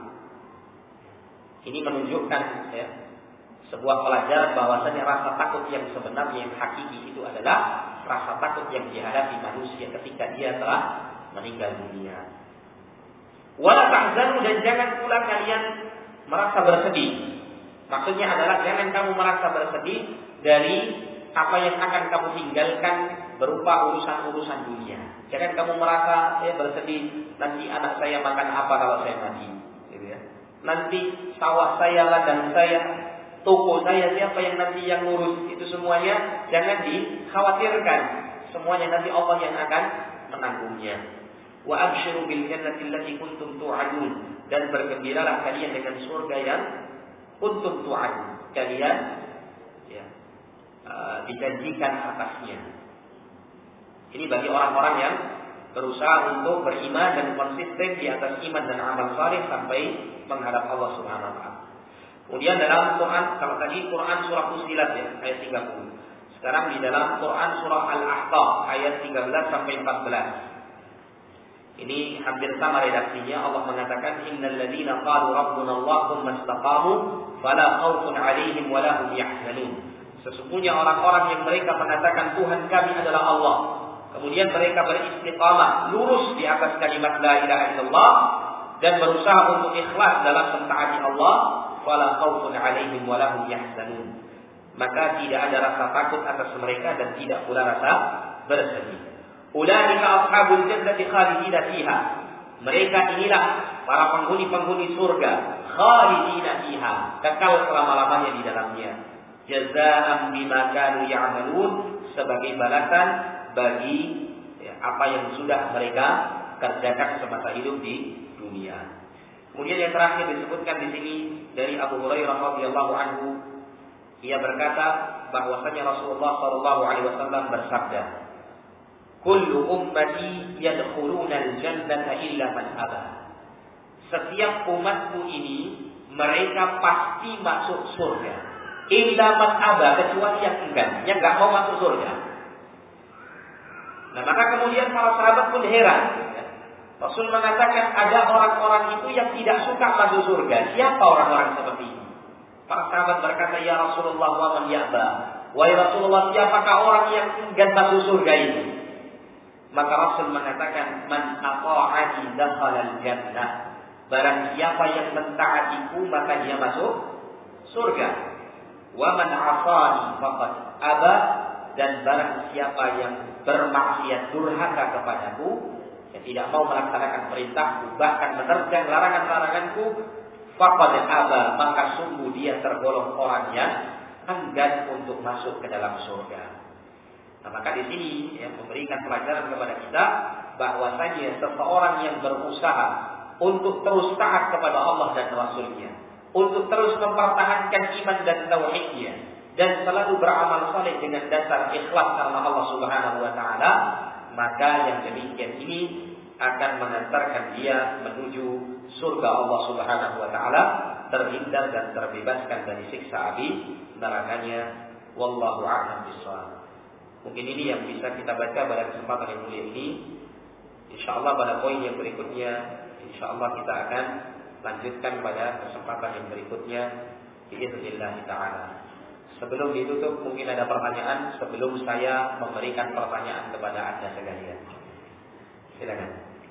Ini menunjukkan, ya, sebuah pelajaran bahwasanya rasa takut yang sebenarnya yang hakiki itu adalah rasa takut yang dihadapi manusia ketika dia telah meninggal dunia. Wala tahzanu, dan jangan pula kalian merasa bersedih. Maksudnya adalah jangan kamu merasa bersedih dari apa yang akan kamu tinggalkan berupa urusan-urusan dunia. Jangan kamu merasa bersedih, nanti anak saya makan apa kalau saya mati, gitu ya. Nanti sawah saya, ladang saya, toko saya, siapa yang nanti yang ngurus, itu semuanya jangan dikhawatirkan. Semuanya nanti Allah yang akan menanggungnya. Wa abshiru bil jannati allati kuntum tu'adun, dan bergembiralah kalian dengan surga yang kuntum tu'adun, kalian ya, dijanjikan atasnya. Ini bagi orang-orang yang berusaha untuk beriman dan konsisten di atas iman dan amal saleh sampai menghadap Allah Subhanahu wa taala. Kemudian dalam Quran, kalau tadi Quran surah Fussilat ya, ayat 30. Sekarang di dalam Quran surah Al-Ahqaf ayat 13 sampai 14. Ini hampir sama redaksinya. Allah mengatakan, innal ladzina qalu rabbuna Allah tsumma istaqamu fala khaufun 'alaihim wa la hum yahzanun. Sesungguhnya orang-orang yang mereka mengatakan Tuhan kami adalah Allah, kemudian mereka beristiqamah lurus di atas kalimat la ilaha illallah dan berusaha untuk ikhlas dalam mentaati Allah, fala khaufun 'alaihim wa la hum yahzanun. Maka tidak ada rasa takut atas mereka dan tidak pula rasa bersedih. Ulaika ashabul jannati khalidina fiha. Mereka inilah para penghuni-penghuni surga, khalidina fiha, kekal selama-lamanya di dalamnya. Jazaa'an bima kanu ya'malun, sebagai balasan bagi apa yang sudah mereka kerjakan semasa hidup di dunia. Kemudian yang terakhir disebutkan di sini dari Abu Hurairah radhiyallahu anhu, ia berkata bahwasanya Rasulullah sallallahu alaihi wasallam bersabda, kullu ummati yadkhuluna al-jannata illa man aba. Setiap umatku ini mereka pasti masuk surga. Illa man aba, kecuali yang enggan, yang enggak mau masuk surga. Nah, maka kemudian para sahabat pun heran. Rasul mengatakan ada orang-orang itu yang tidak suka masuk surga. Siapa orang-orang seperti ini? Para sahabat berkata, ya Rasulullah, wa man ya'ba. Wahai Rasulullah, siapakah orang yang enggan masuk surga ini? Maka Rasul mengatakan, man ata'ani dakhalal jannah. Barang siapa yang mentaatiku maka dia masuk surga. Wa man 'asani faqad aba, dan barang siapa yang bermaksiat durhaka kepadaku, yang tidak mau melaksanakan perintahku, bahkan menerjang larangan-laranganku, faqad aba, maka sungguh dia tergolong orang yang enggan untuk masuk ke dalam surga. Nah, maka di sini memberikan pelajaran kepada kita bahwasanya seseorang yang berusaha untuk terus taat kepada Allah dan Rasul-Nya, untuk terus mempertahankan iman dan tauhid-Nya, dan selalu beramal saleh dengan dasar ikhlas karena Allah Subhanahu wa taala, maka yang demikian ini akan mengantarkan dia menuju surga Allah Subhanahu wa taala, terhindar dan terbebaskan dari siksa api nerakanya. Wallahu a'lam bishawab. Mungkin ini yang bisa kita baca pada kesempatan yang mulia ini. InsyaAllah pada poin yang berikutnya, InsyaAllah kita akan lanjutkan pada kesempatan yang berikutnya biiznillah taala. Sebelum ditutup mungkin ada pertanyaan sebelum saya memberikan pertanyaan kepada Anda sekalian. Silakan.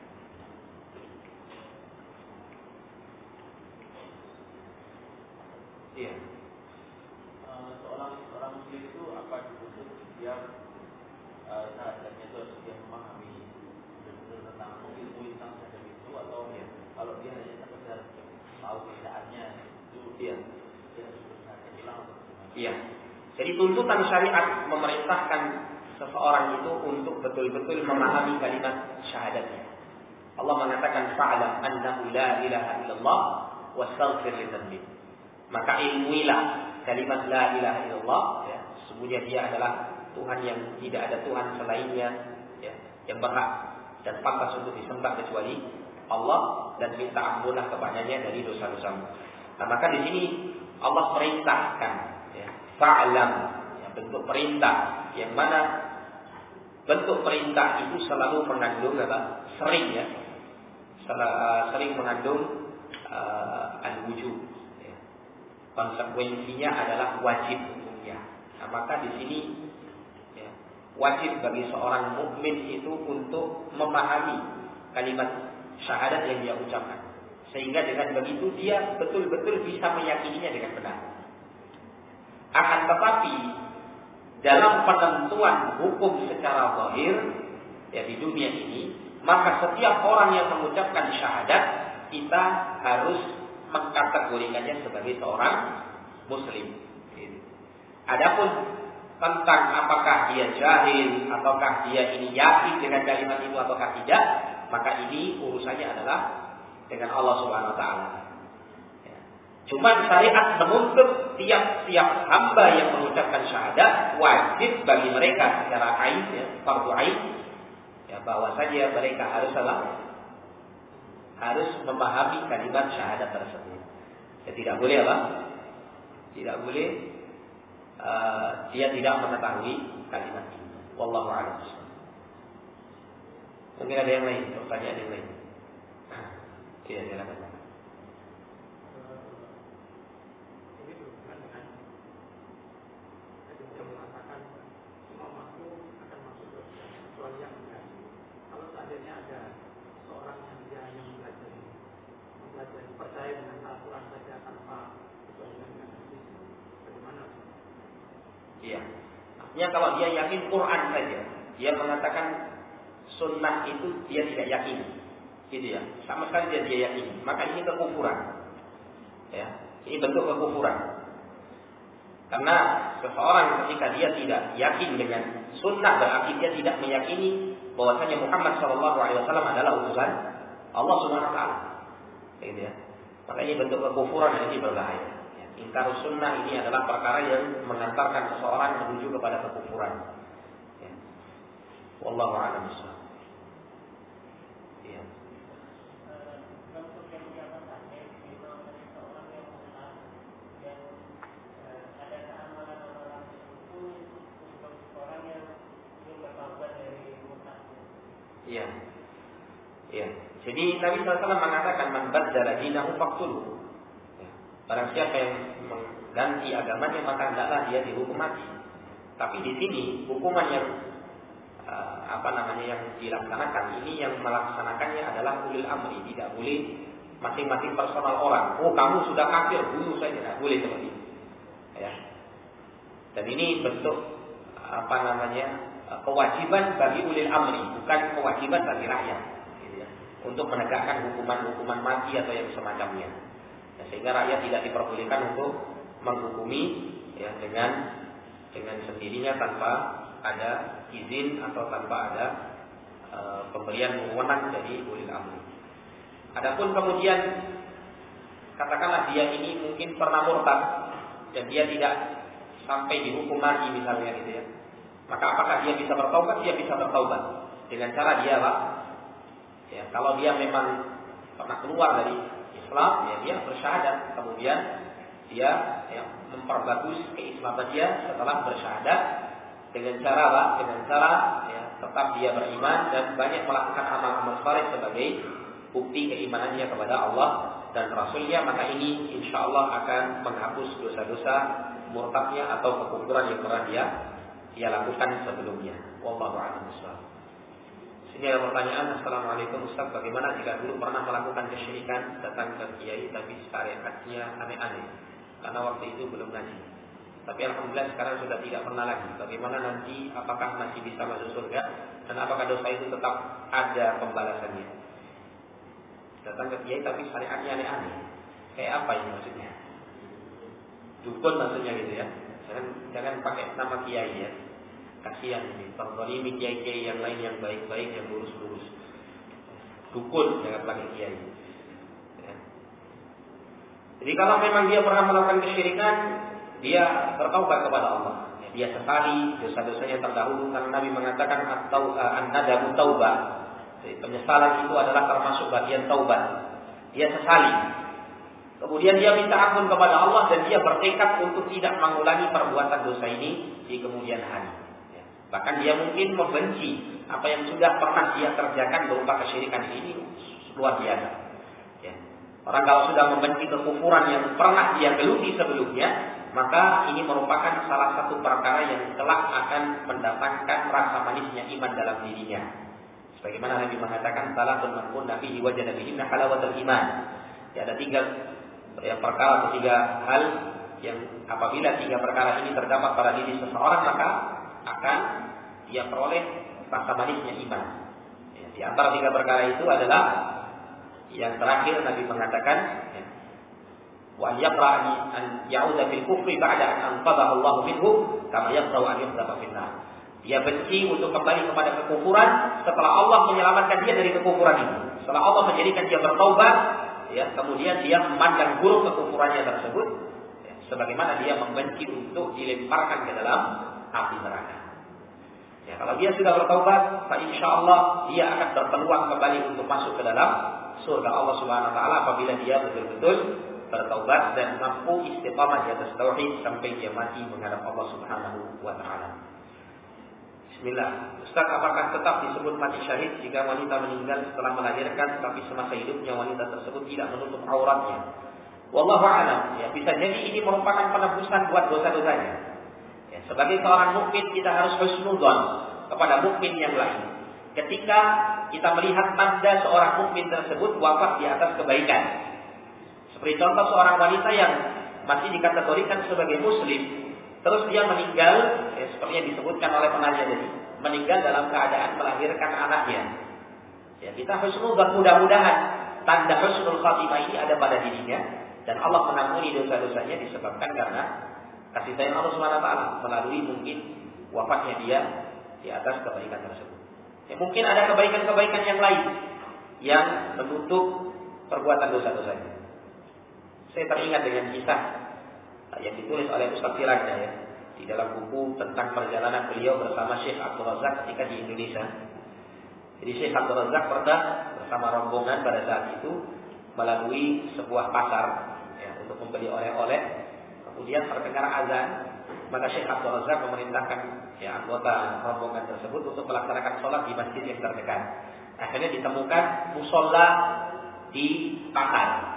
Iya. Seorang muslim itu apa dituntut dia syahadatnya itu harus dia memahami betul-betul tentang ilmu tentang syahadat itu atau ya, kalau dia hanya sekedar tahu bacaannya itu dia harus berusaha hilang atau bagaimana? Iya. Jadi tuntutan syariat memerintahkan seseorang itu untuk betul-betul memahami kalimat syahadatnya. Allah mengatakan fa'lam annahu la ilaha illallah wastaghfir li dzambik. Maka ilmuilah kalimat la ilaha illallah, ya, sesungguhnya dia adalah Tuhan yang tidak ada Tuhan selainnya, ya, yang berhak dan pantas untuk disembah kecuali Allah, dan minta ampunlah kepadanya dari dosa-dosamu. Nah, maka di sini Allah perintahkan, ya, fa'lam, ya, bentuk perintah yang mana bentuk perintah itu selalu mengandung apa? Sering, ya, sering mengandung al-wujub. Konsekuensinya adalah wajib hukumnya. Nah, maka di sini, ya, wajib bagi seorang mukmin itu untuk memahami kalimat syahadat yang dia ucapkan, sehingga dengan begitu dia betul-betul bisa meyakininya dengan benar. Akan tetapi dalam penentuan hukum secara zahir, ya, di dunia ini, maka setiap orang yang mengucapkan syahadat kita harus mengkategorikannya sebagai seorang muslim. Adapun tentang apakah dia jahil ataukah dia ini yakin dengan kalimat itu ataukah tidak, maka ini urusannya adalah dengan Allah Subhanahu wa taala. Cuma syariat menuntut tiap-tiap hamba yang mengucapkan syahadat wajib bagi mereka secara ain, ya, fardu ain, ya, bahwasanya mereka harus memahami kalimat syahadat tersebut. Ya, tidak boleh apa? Tidak boleh dia tidak mengetahui kalimat itu. Wallahu a'lam. Mungkin ada yang lain, pertanyaan yang lain. Iya, silakan. Ini berhubungan dengan yang mengatakan semua makhluk akan masuk ke kecuali yang enggak. Kalau seandainya ada seorang yang dia hanya mempelajari percaya dengan Al-Quran saja tanpa kecuali dengan hadis, bagaimana? Iya. Artinya kalau dia yakin Quran saja, dia mengatakan sunnah itu dia tidak yakin, gitu ya. Sama sekali dia yakin, maka ini kekufuran. Ya, ini bentuk kekufuran. Karena seseorang ketika dia tidak yakin dengan sunnah berarti dia tidak meyakini bahwasanya Muhammad SAW adalah utusan Allah Subhanahu wa taala. Gitu ya. Maka ini bentuk kekufuran dan ini berbahaya. Ingkar sunnah ini adalah perkara yang mengantarkan seseorang menuju kepada kekufuran. Ya. Wallahu a'lam bishawab. Ya. Iya. Iya. Jadi Nabi SAW mengatakan man baddala dinahu faqtuluhu. Barang siapa yang mengganti agamanya maka hendaklah dia dihukum mati. Tapi di sini hukuman yang yang dilaksanakan ini yang melaksanakannya adalah ulil amri, tidak boleh masing-masing personal orang. Oh, kamu sudah kafir, bunuh saja, tidak boleh seperti itu. Ya. Dan ini bentuk kewajiban bagi ulil amri, bukan kewajiban bagi rakyat, gitu ya, untuk menegakkan hukuman-hukuman mati atau yang semacamnya. Ya, sehingga rakyat tidak diperbolehkan untuk menghukumi, ya, dengan sendirinya tanpa ada izin atau tanpa ada pemberian wewenang dari ulil amri. Adapun kemudian katakanlah dia ini mungkin pernah murtad dan dia tidak sampai dihukum mati misalnya, gitu ya. Maka apakah dia bisa bertaubat? Dia bisa bertaubat dengan cara dia ya, kalau dia memang pernah keluar dari Islam, ya dia bersyahadat, kemudian dia memperbagus keislaman dia setelah bersyahadat dengan cara ya, tetap dia beriman dan banyak melakukan amal-amal saleh sebagai bukti keimanannya kepada Allah dan Rasulnya, maka ini insya Allah akan menghapus dosa-dosa murtadnya atau kekufuran yang pernah dia lakukan sebelumnya. Wallahu a'lam bishawab. Sini ada pertanyaan, Assalamualaikum Ustaz, bagaimana jika dulu pernah melakukan kesyirikan, datang ke kiai tapi syariatnya aneh-aneh karena waktu itu belum ngaji, tapi alhamdulillah sekarang sudah tidak pernah lagi. Bagaimana nanti, apakah masih bisa masuk surga dan apakah dosa itu tetap ada pembalasannya? Datang ke kiai tapi syariatnya aneh-aneh, kayak apa ini maksudnya? Dukun maksudnya gitu ya. Jangan pakai nama kiai ya. Kasihan ini, terzalimi kiai-kiai yang lain yang baik-baik, yang lurus-lurus. Dukun jangan pakai kiai. Ya. Jadi kalau memang dia pernah melakukan kesyirikan, dia bertaubat kepada Allah. Ya, dia sesali dosa-dosanya terdahulu, karena Nabi mengatakan an-nadamu taubah. Jadi penyesalan itu adalah termasuk bagian taubat. Dia sesali. Kemudian dia minta ampun kepada Allah dan dia bertekad untuk tidak mengulangi perbuatan dosa ini di kemudian hari. Bahkan dia mungkin membenci apa yang sudah pernah dia kerjakan berupa kesyirikan ini luar biasa. Ya. Orang kalau sudah membenci kekufuran yang pernah dia geluti sebelumnya, maka ini merupakan salah satu perkara yang kelak akan mendatangkan rasa manisnya iman dalam dirinya. Sebagaimana Nabi mengatakan, "Salatun man kunna fihi wajada bihinna halawatul iman." Ya, ada tiga hal yang apabila tiga perkara ini terdapat pada diri seseorang, maka akan dia peroleh rasa manisnya iman. Ya, di antara tiga perkara itu adalah yang terakhir Nabi mengatakan, wa yaqra'ani an ya'udha fil kufri ba'da an anqadhahu Allah minhu kama yaqra'u an yuqdhafa fil nar. Dia benci untuk kembali kepada kekufuran setelah Allah menyelamatkan dia dari kekufuran itu. Setelah Allah menjadikan dia bertaubat, ya, kemudian dia memandang buruk kekufurannya tersebut, ya, sebagaimana dia membenci untuk dilemparkan ke dalam api neraka. Ya, kalau dia sudah bertaubat, insyaallah dia akan berpeluang kembali untuk masuk ke dalam surga Allah Subhanahu wa taala apabila dia betul-betul bertaubat dan mampu istiqamah di atas tauhid sampai dia mati menghadap Allah Subhanahu wa taala. Bismillah. Ustaz, apakah tetap disebut mati syahid jika wanita meninggal setelah melahirkan tapi semasa hidupnya wanita tersebut tidak menutup auratnya? Wallahu a'lam. Ya, bisa jadi ini merupakan penebusan buat dosa-dosanya. Ya, sebagai seorang mukmin kita harus husnudzon kepada mukmin yang lain. Ketika kita melihat tanda seorang mukmin tersebut wafat di atas kebaikan. Seperti contoh seorang wanita yang masih dikategorikan sebagai muslim, terus dia meninggal, ya, seperti yang disebutkan oleh penanya tadi, meninggal dalam keadaan melahirkan anaknya. Ya, kita husnudzon, mudah-mudahan tanda husnul khatimah ini ada pada dirinya dan Allah mengampuni dosa-dosanya disebabkan karena kasih sayang Allah SWT melalui mungkin wafatnya dia di atas kebaikan tersebut. Ya, mungkin ada kebaikan-kebaikan yang lain yang menutup perbuatan dosa-dosanya. Saya teringat dengan kisah yang ditulis oleh Ustaz Firanda ya, di dalam buku tentang perjalanan beliau bersama Syekh Abdul Razak ketika di Indonesia. Jadi Syekh Abdul Razak pernah bersama rombongan pada saat itu melalui sebuah pasar ya, untuk membeli oleh-oleh. Kemudian terdengar azan, maka Syekh Abdul Razak memerintahkan ya, anggota rombongan tersebut untuk melaksanakan sholat di masjid yang terdekat. Akhirnya ditemukan musola di pasar.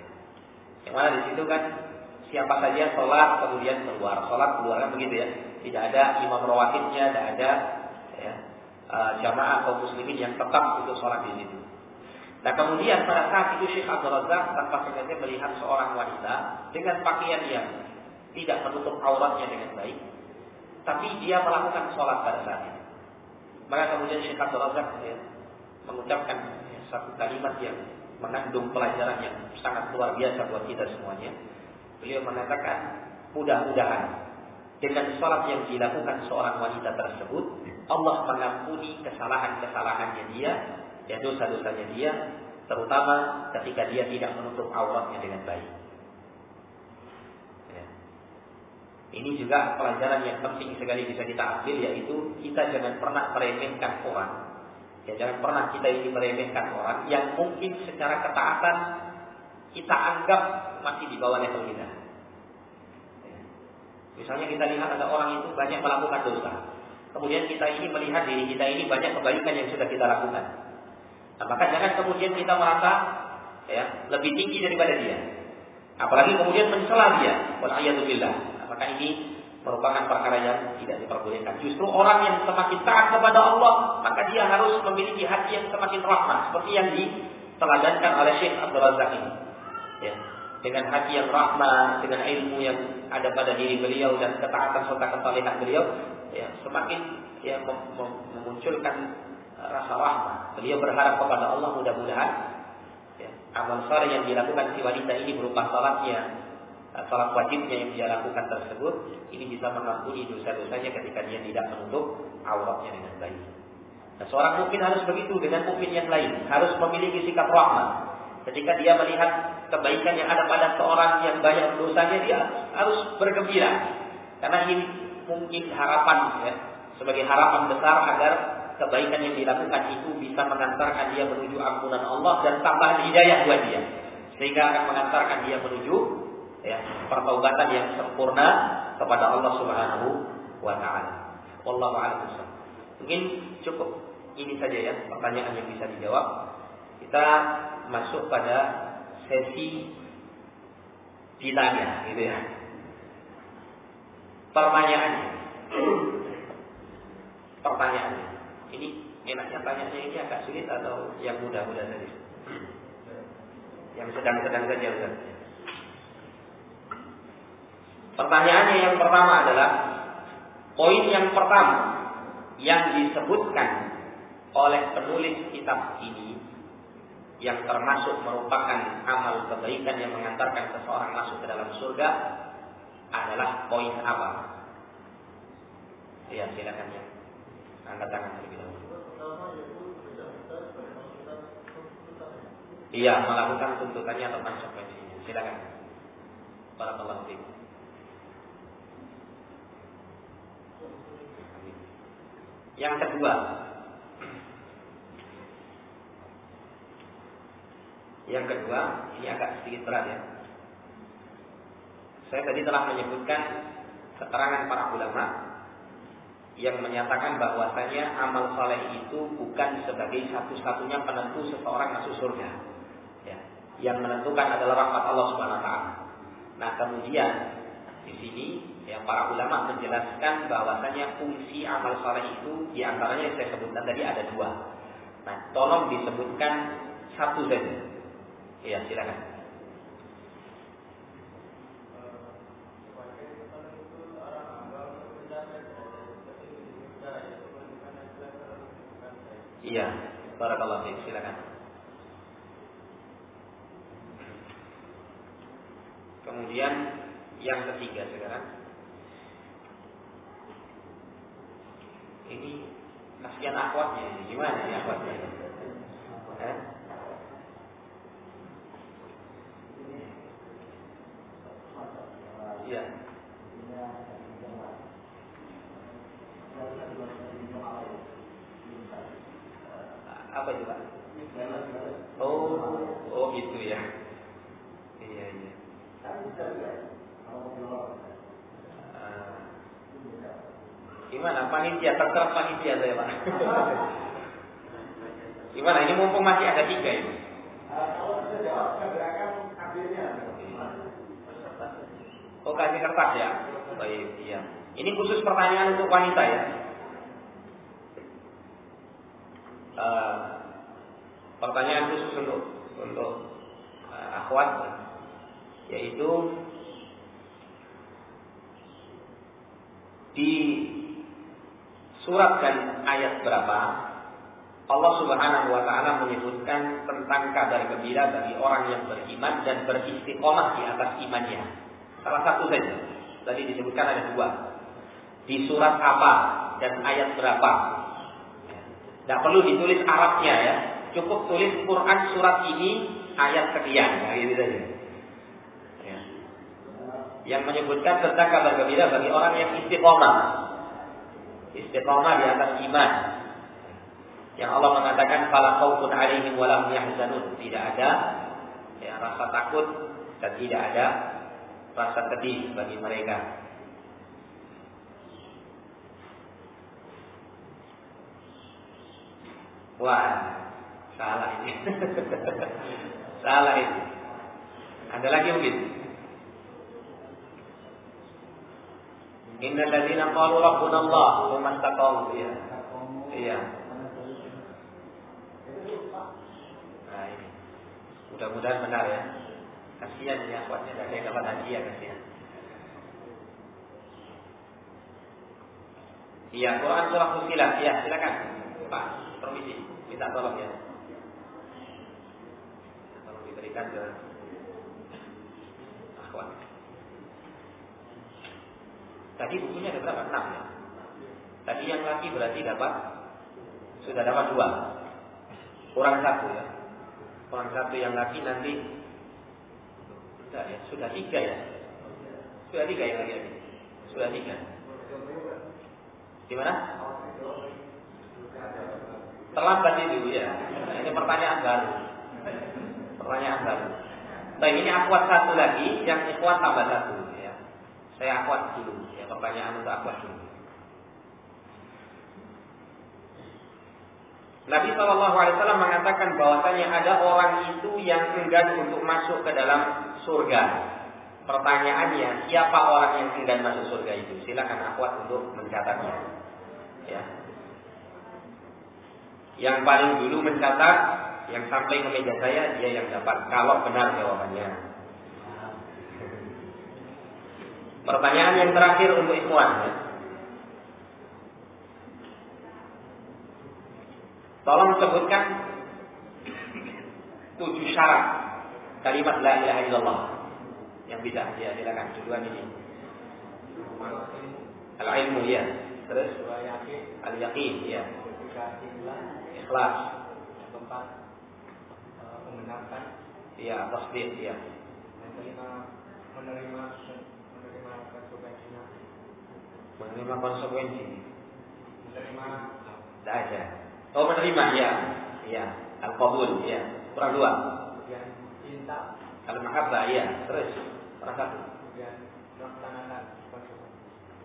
Yang mana di situ kan siapa saja sholat kemudian keluar, sholat keluar kan begitu ya. Tidak ada imam rawatibnya, tidak ada ya, jamaah kaum muslimin yang tetap untuk sholat di situ. Nah kemudian pada saat itu Syekh Abdul Razak tanpa sengaja melihat seorang wanita dengan pakaian yang tidak menutup auratnya dengan baik, tapi dia melakukan sholat pada saat itu. Maka kemudian Syekh Abdul Razak ya, mengucapkan ya, satu kalimat yang mengandung pelajaran yang sangat luar biasa buat kita semuanya. Beliau mengatakan, mudah-mudahan dengan sholat yang dilakukan seorang wanita tersebut, Allah mengampuni kesalahan-kesalahannya dia, ya dosa-dosanya dia, terutama ketika dia tidak menutup auratnya dengan baik. Ya. Ini juga pelajaran yang penting sekali bisa kita ambil, yaitu kita jangan pernah meremehkan orang. Ya, jangan pernah kita ini meremehkan orang yang mungkin secara ketaatan kita anggap masih di bawah level kita. Ya. Misalnya kita lihat ada orang itu banyak melakukan dosa, kemudian kita ini melihat diri kita ini banyak kebaikan yang sudah kita lakukan. Nah, maka jangan kemudian kita merasa ya lebih tinggi daripada dia. Apalagi kemudian mencela dia. Wal'iyadzubillah. Nah, maka ini merupakan perkara yang tidak diperbolehkan. Justru orang yang semakin taat kepada Allah, maka dia harus memiliki hati yang semakin rahmah, seperti yang diteladankan oleh Syekh Abdul Razak ini. Ya. Dengan hati yang rahmah, dengan ilmu yang ada pada diri beliau dan ketaatan serta kesalehan beliau, ya, semakin ya, memunculkan rasa rahmah. Beliau berharap kepada Allah mudah-mudahan ya, amal saleh yang dilakukan si wanita ini berupa salatnya, salat wajibnya yang dia lakukan tersebut, ini bisa mengampuni dosa-dosanya ketika dia tidak menutup auratnya dengan baik. Nah, seorang mukmin harus begitu dengan mukmin yang lain, harus memiliki sikap rahmah. Ketika dia melihat kebaikan yang ada pada seorang yang banyak dosanya, dia harus bergembira. Karena ini mungkin harapan ya, sebagai harapan besar agar kebaikan yang dilakukan itu bisa mengantarkan dia menuju ampunan Allah dan tambahan hidayah buat dia, sehingga akan mengantarkan dia menuju ya, pertaubatan yang sempurna kepada Allah Subhanahu wa taala. Wallahu a'lam. Mungkin cukup ini saja ya pertanyaan yang bisa dijawab. Kita masuk pada sesi ditanya gitu ya. Pertanyaannya. Ini enaknya tanyanya ini agak sulit atau yang mudah-mudah tadi? Yang sedang-sedang saja Ustaz. Pertanyaannya yang pertama adalah poin yang pertama yang disebutkan oleh penulis kitab ini yang termasuk merupakan amal kebaikan yang mengantarkan seseorang masuk ke dalam surga adalah poin apa? Ya, silakan ya. Angkat tangan terlebih dahulu. Iya, melakukan tuntutannya atau konsekuensinya. Silakan. Barakallahu fiik. Yang kedua, ini agak sedikit berat ya. Saya tadi telah menyebutkan keterangan para ulama yang menyatakan bahwasanya amal saleh itu bukan sebagai satu-satunya penentu seseorang masuk surga. Ya. Yang menentukan adalah rahmat Allah Subhanahu wa taala. Nah, kemudian di sini ya para ulama menjelaskan bahwasanya fungsi amal saleh itu di antaranya yang saya sebutkan tadi ada dua. Nah, tolong disebutkan satu saja. Iya, silakan. Iya, barakallahu fiik, silakan. Kemudian yang ketiga sekarang. Ini kasihan akhwatnya ini, gimana ya akhwatnya? Iya. Apa itu Pak? Oh gitu ya. Iya. Gimana panitia, terserah panitia saya Pak. Gimana ini mumpung masih ada 3 ini. Kalau bisa jawab gerakan ambilnya. Oh kasih kertas ya. Baik, iya. Ini khusus pertanyaan untuk wanita ya. Pertanyaan khusus untuk akhwat, yaitu di surat dan ayat berapa Allah Subhanahu wa taala menyebutkan tentang kabar gembira bagi orang yang beriman dan beristiqomah di atas imannya. Salah satu saja. Tadi disebutkan ada 2. Di surat apa dan ayat berapa? Tidak perlu ditulis Arabnya ya. Cukup tulis Quran surat ini ayat sekian. Ya, gitu saja. Ya. Yang menyebutkan tentang kabar gembira bagi orang yang istiqomah. Istiqomah di atas iman. Yang Allah mengatakan fala khaufun 'alaihim wa lahum yahzanun. Tidak ada ya, rasa takut dan tidak ada rasa sedih bagi mereka. Wah, Salah ini. Salah ini. Ada lagi mungkin? Innal ladzina qalu rabbuna Allah tsumma istaqamu ya. Iya. Nah ini. Mudah-mudahan benar ya. Kasihan ya akhwatnya enggak ada yang dapat hadiah kasihan. Iya, Quran surah Fussilat. Ya, silakan. Pak, permisi. Minta tolong ya. Tolong diberikan ke akhwat. Tadi bukunya ada berapa? 6 ya. Tadi yang laki berarti sudah dapat 2. Kurang 1 ya. Kurang 1 yang laki nanti enggak ya, sudah 3 ya. Sudah 3 yang laki. Sudah 3. Gimana? Terlambat itu ya. Ini pertanyaan baru. Baik, ini akhwat 1 lagi, yang ikhwan tambah 1 ya. Saya akhwat dulu. Pertanyaan untuk akhwat dulu. Nabi SAW mengatakan bahwasanya ada orang itu yang enggan untuk masuk ke dalam surga. Pertanyaannya, siapa orang yang enggan masuk surga itu? Silakan akhwat untuk mencatatnya. Ya. Yang paling dulu mencatat, yang sampai ke meja saya, dia yang dapat. Kalau benar jawabannya. Pertanyaan yang terakhir untuk ikhwan ya. Tolong sebutkan 7 syarat kalimat la ilaha illallah yang bisa ya, silakan duluan ini. Al-ilmu ya. Terus al-yaqin ya. Ikhlas. Keempat membenarkan. Iya, tasdiq ya. Yang kelima menerima konsekuensi. Tidak ada. Oh, menerima ya. Ya, al-qabul ya. Kurang 2. Kemudian cinta. Al-mahabbah ya. Terus kurang 1. Kemudian melaksanakan konsekuensi.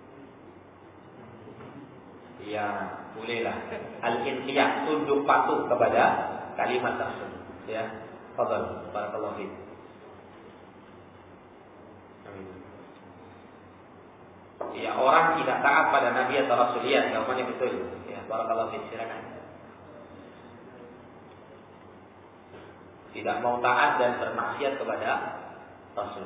Ya, bolehlah. Al-inqiyad, tunduk patuh kepada kalimat tersebut. Ya. Fadhal, barakallahu fiik. Ya, orang tidak taat pada Nabi atau Rasul ya, jawabannya betul. Ya, barakallahu fiik, silakan. Tidak mau taat dan bermaksiat kepada Rasul.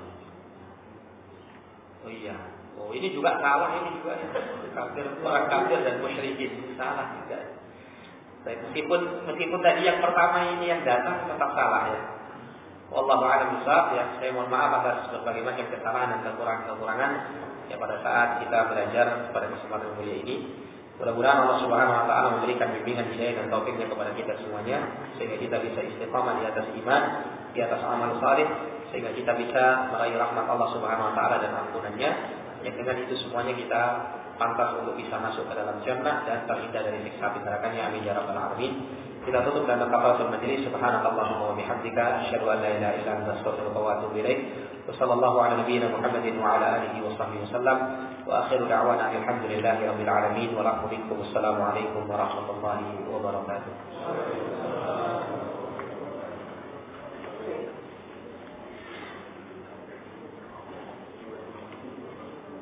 Oh iya. Oh, ini juga salah ini juga ya. Kafir, orang kafir dan musyrikin salah juga. Meskipun tadi yang pertama ini yang datang tetap salah ya. Wallahu a'lam bishawab ya. Saya mohon maaf atas berbagai macam kesalahan dan kekurangan-kekurangan ya pada saat kita belajar pada kesempatan mulia ini. Mudah-mudahan Allah Subhanahu wa taala memberikan bimbingan hidayah dan taufiknya kepada kita semuanya sehingga kita bisa istiqamah di atas iman, di atas amal saleh, sehingga kita bisa meraih rahmat Allah Subhanahu wa taala dan ampunannya. Yang dengan itu semuanya kita pantas untuk bisa masuk ke dalam jannah dan terhindar dari siksa api nerakanya. Amin ya rabbal alamin. Kita tutup dengan kafaratul majlis. Subhanakallahumma wa bihamdika asyhadu an la ilaha illa anta astaghfiruka wa atubu ilaik. Wa sallallahu ala nabiyyina Muhammadin wa ala alihi wa sahbihi wasallam. Wa akhiru da'wana alhamdulillahi rabbil alamin wa lakum assalamu alaikum warahmatullahi wabarakatuh.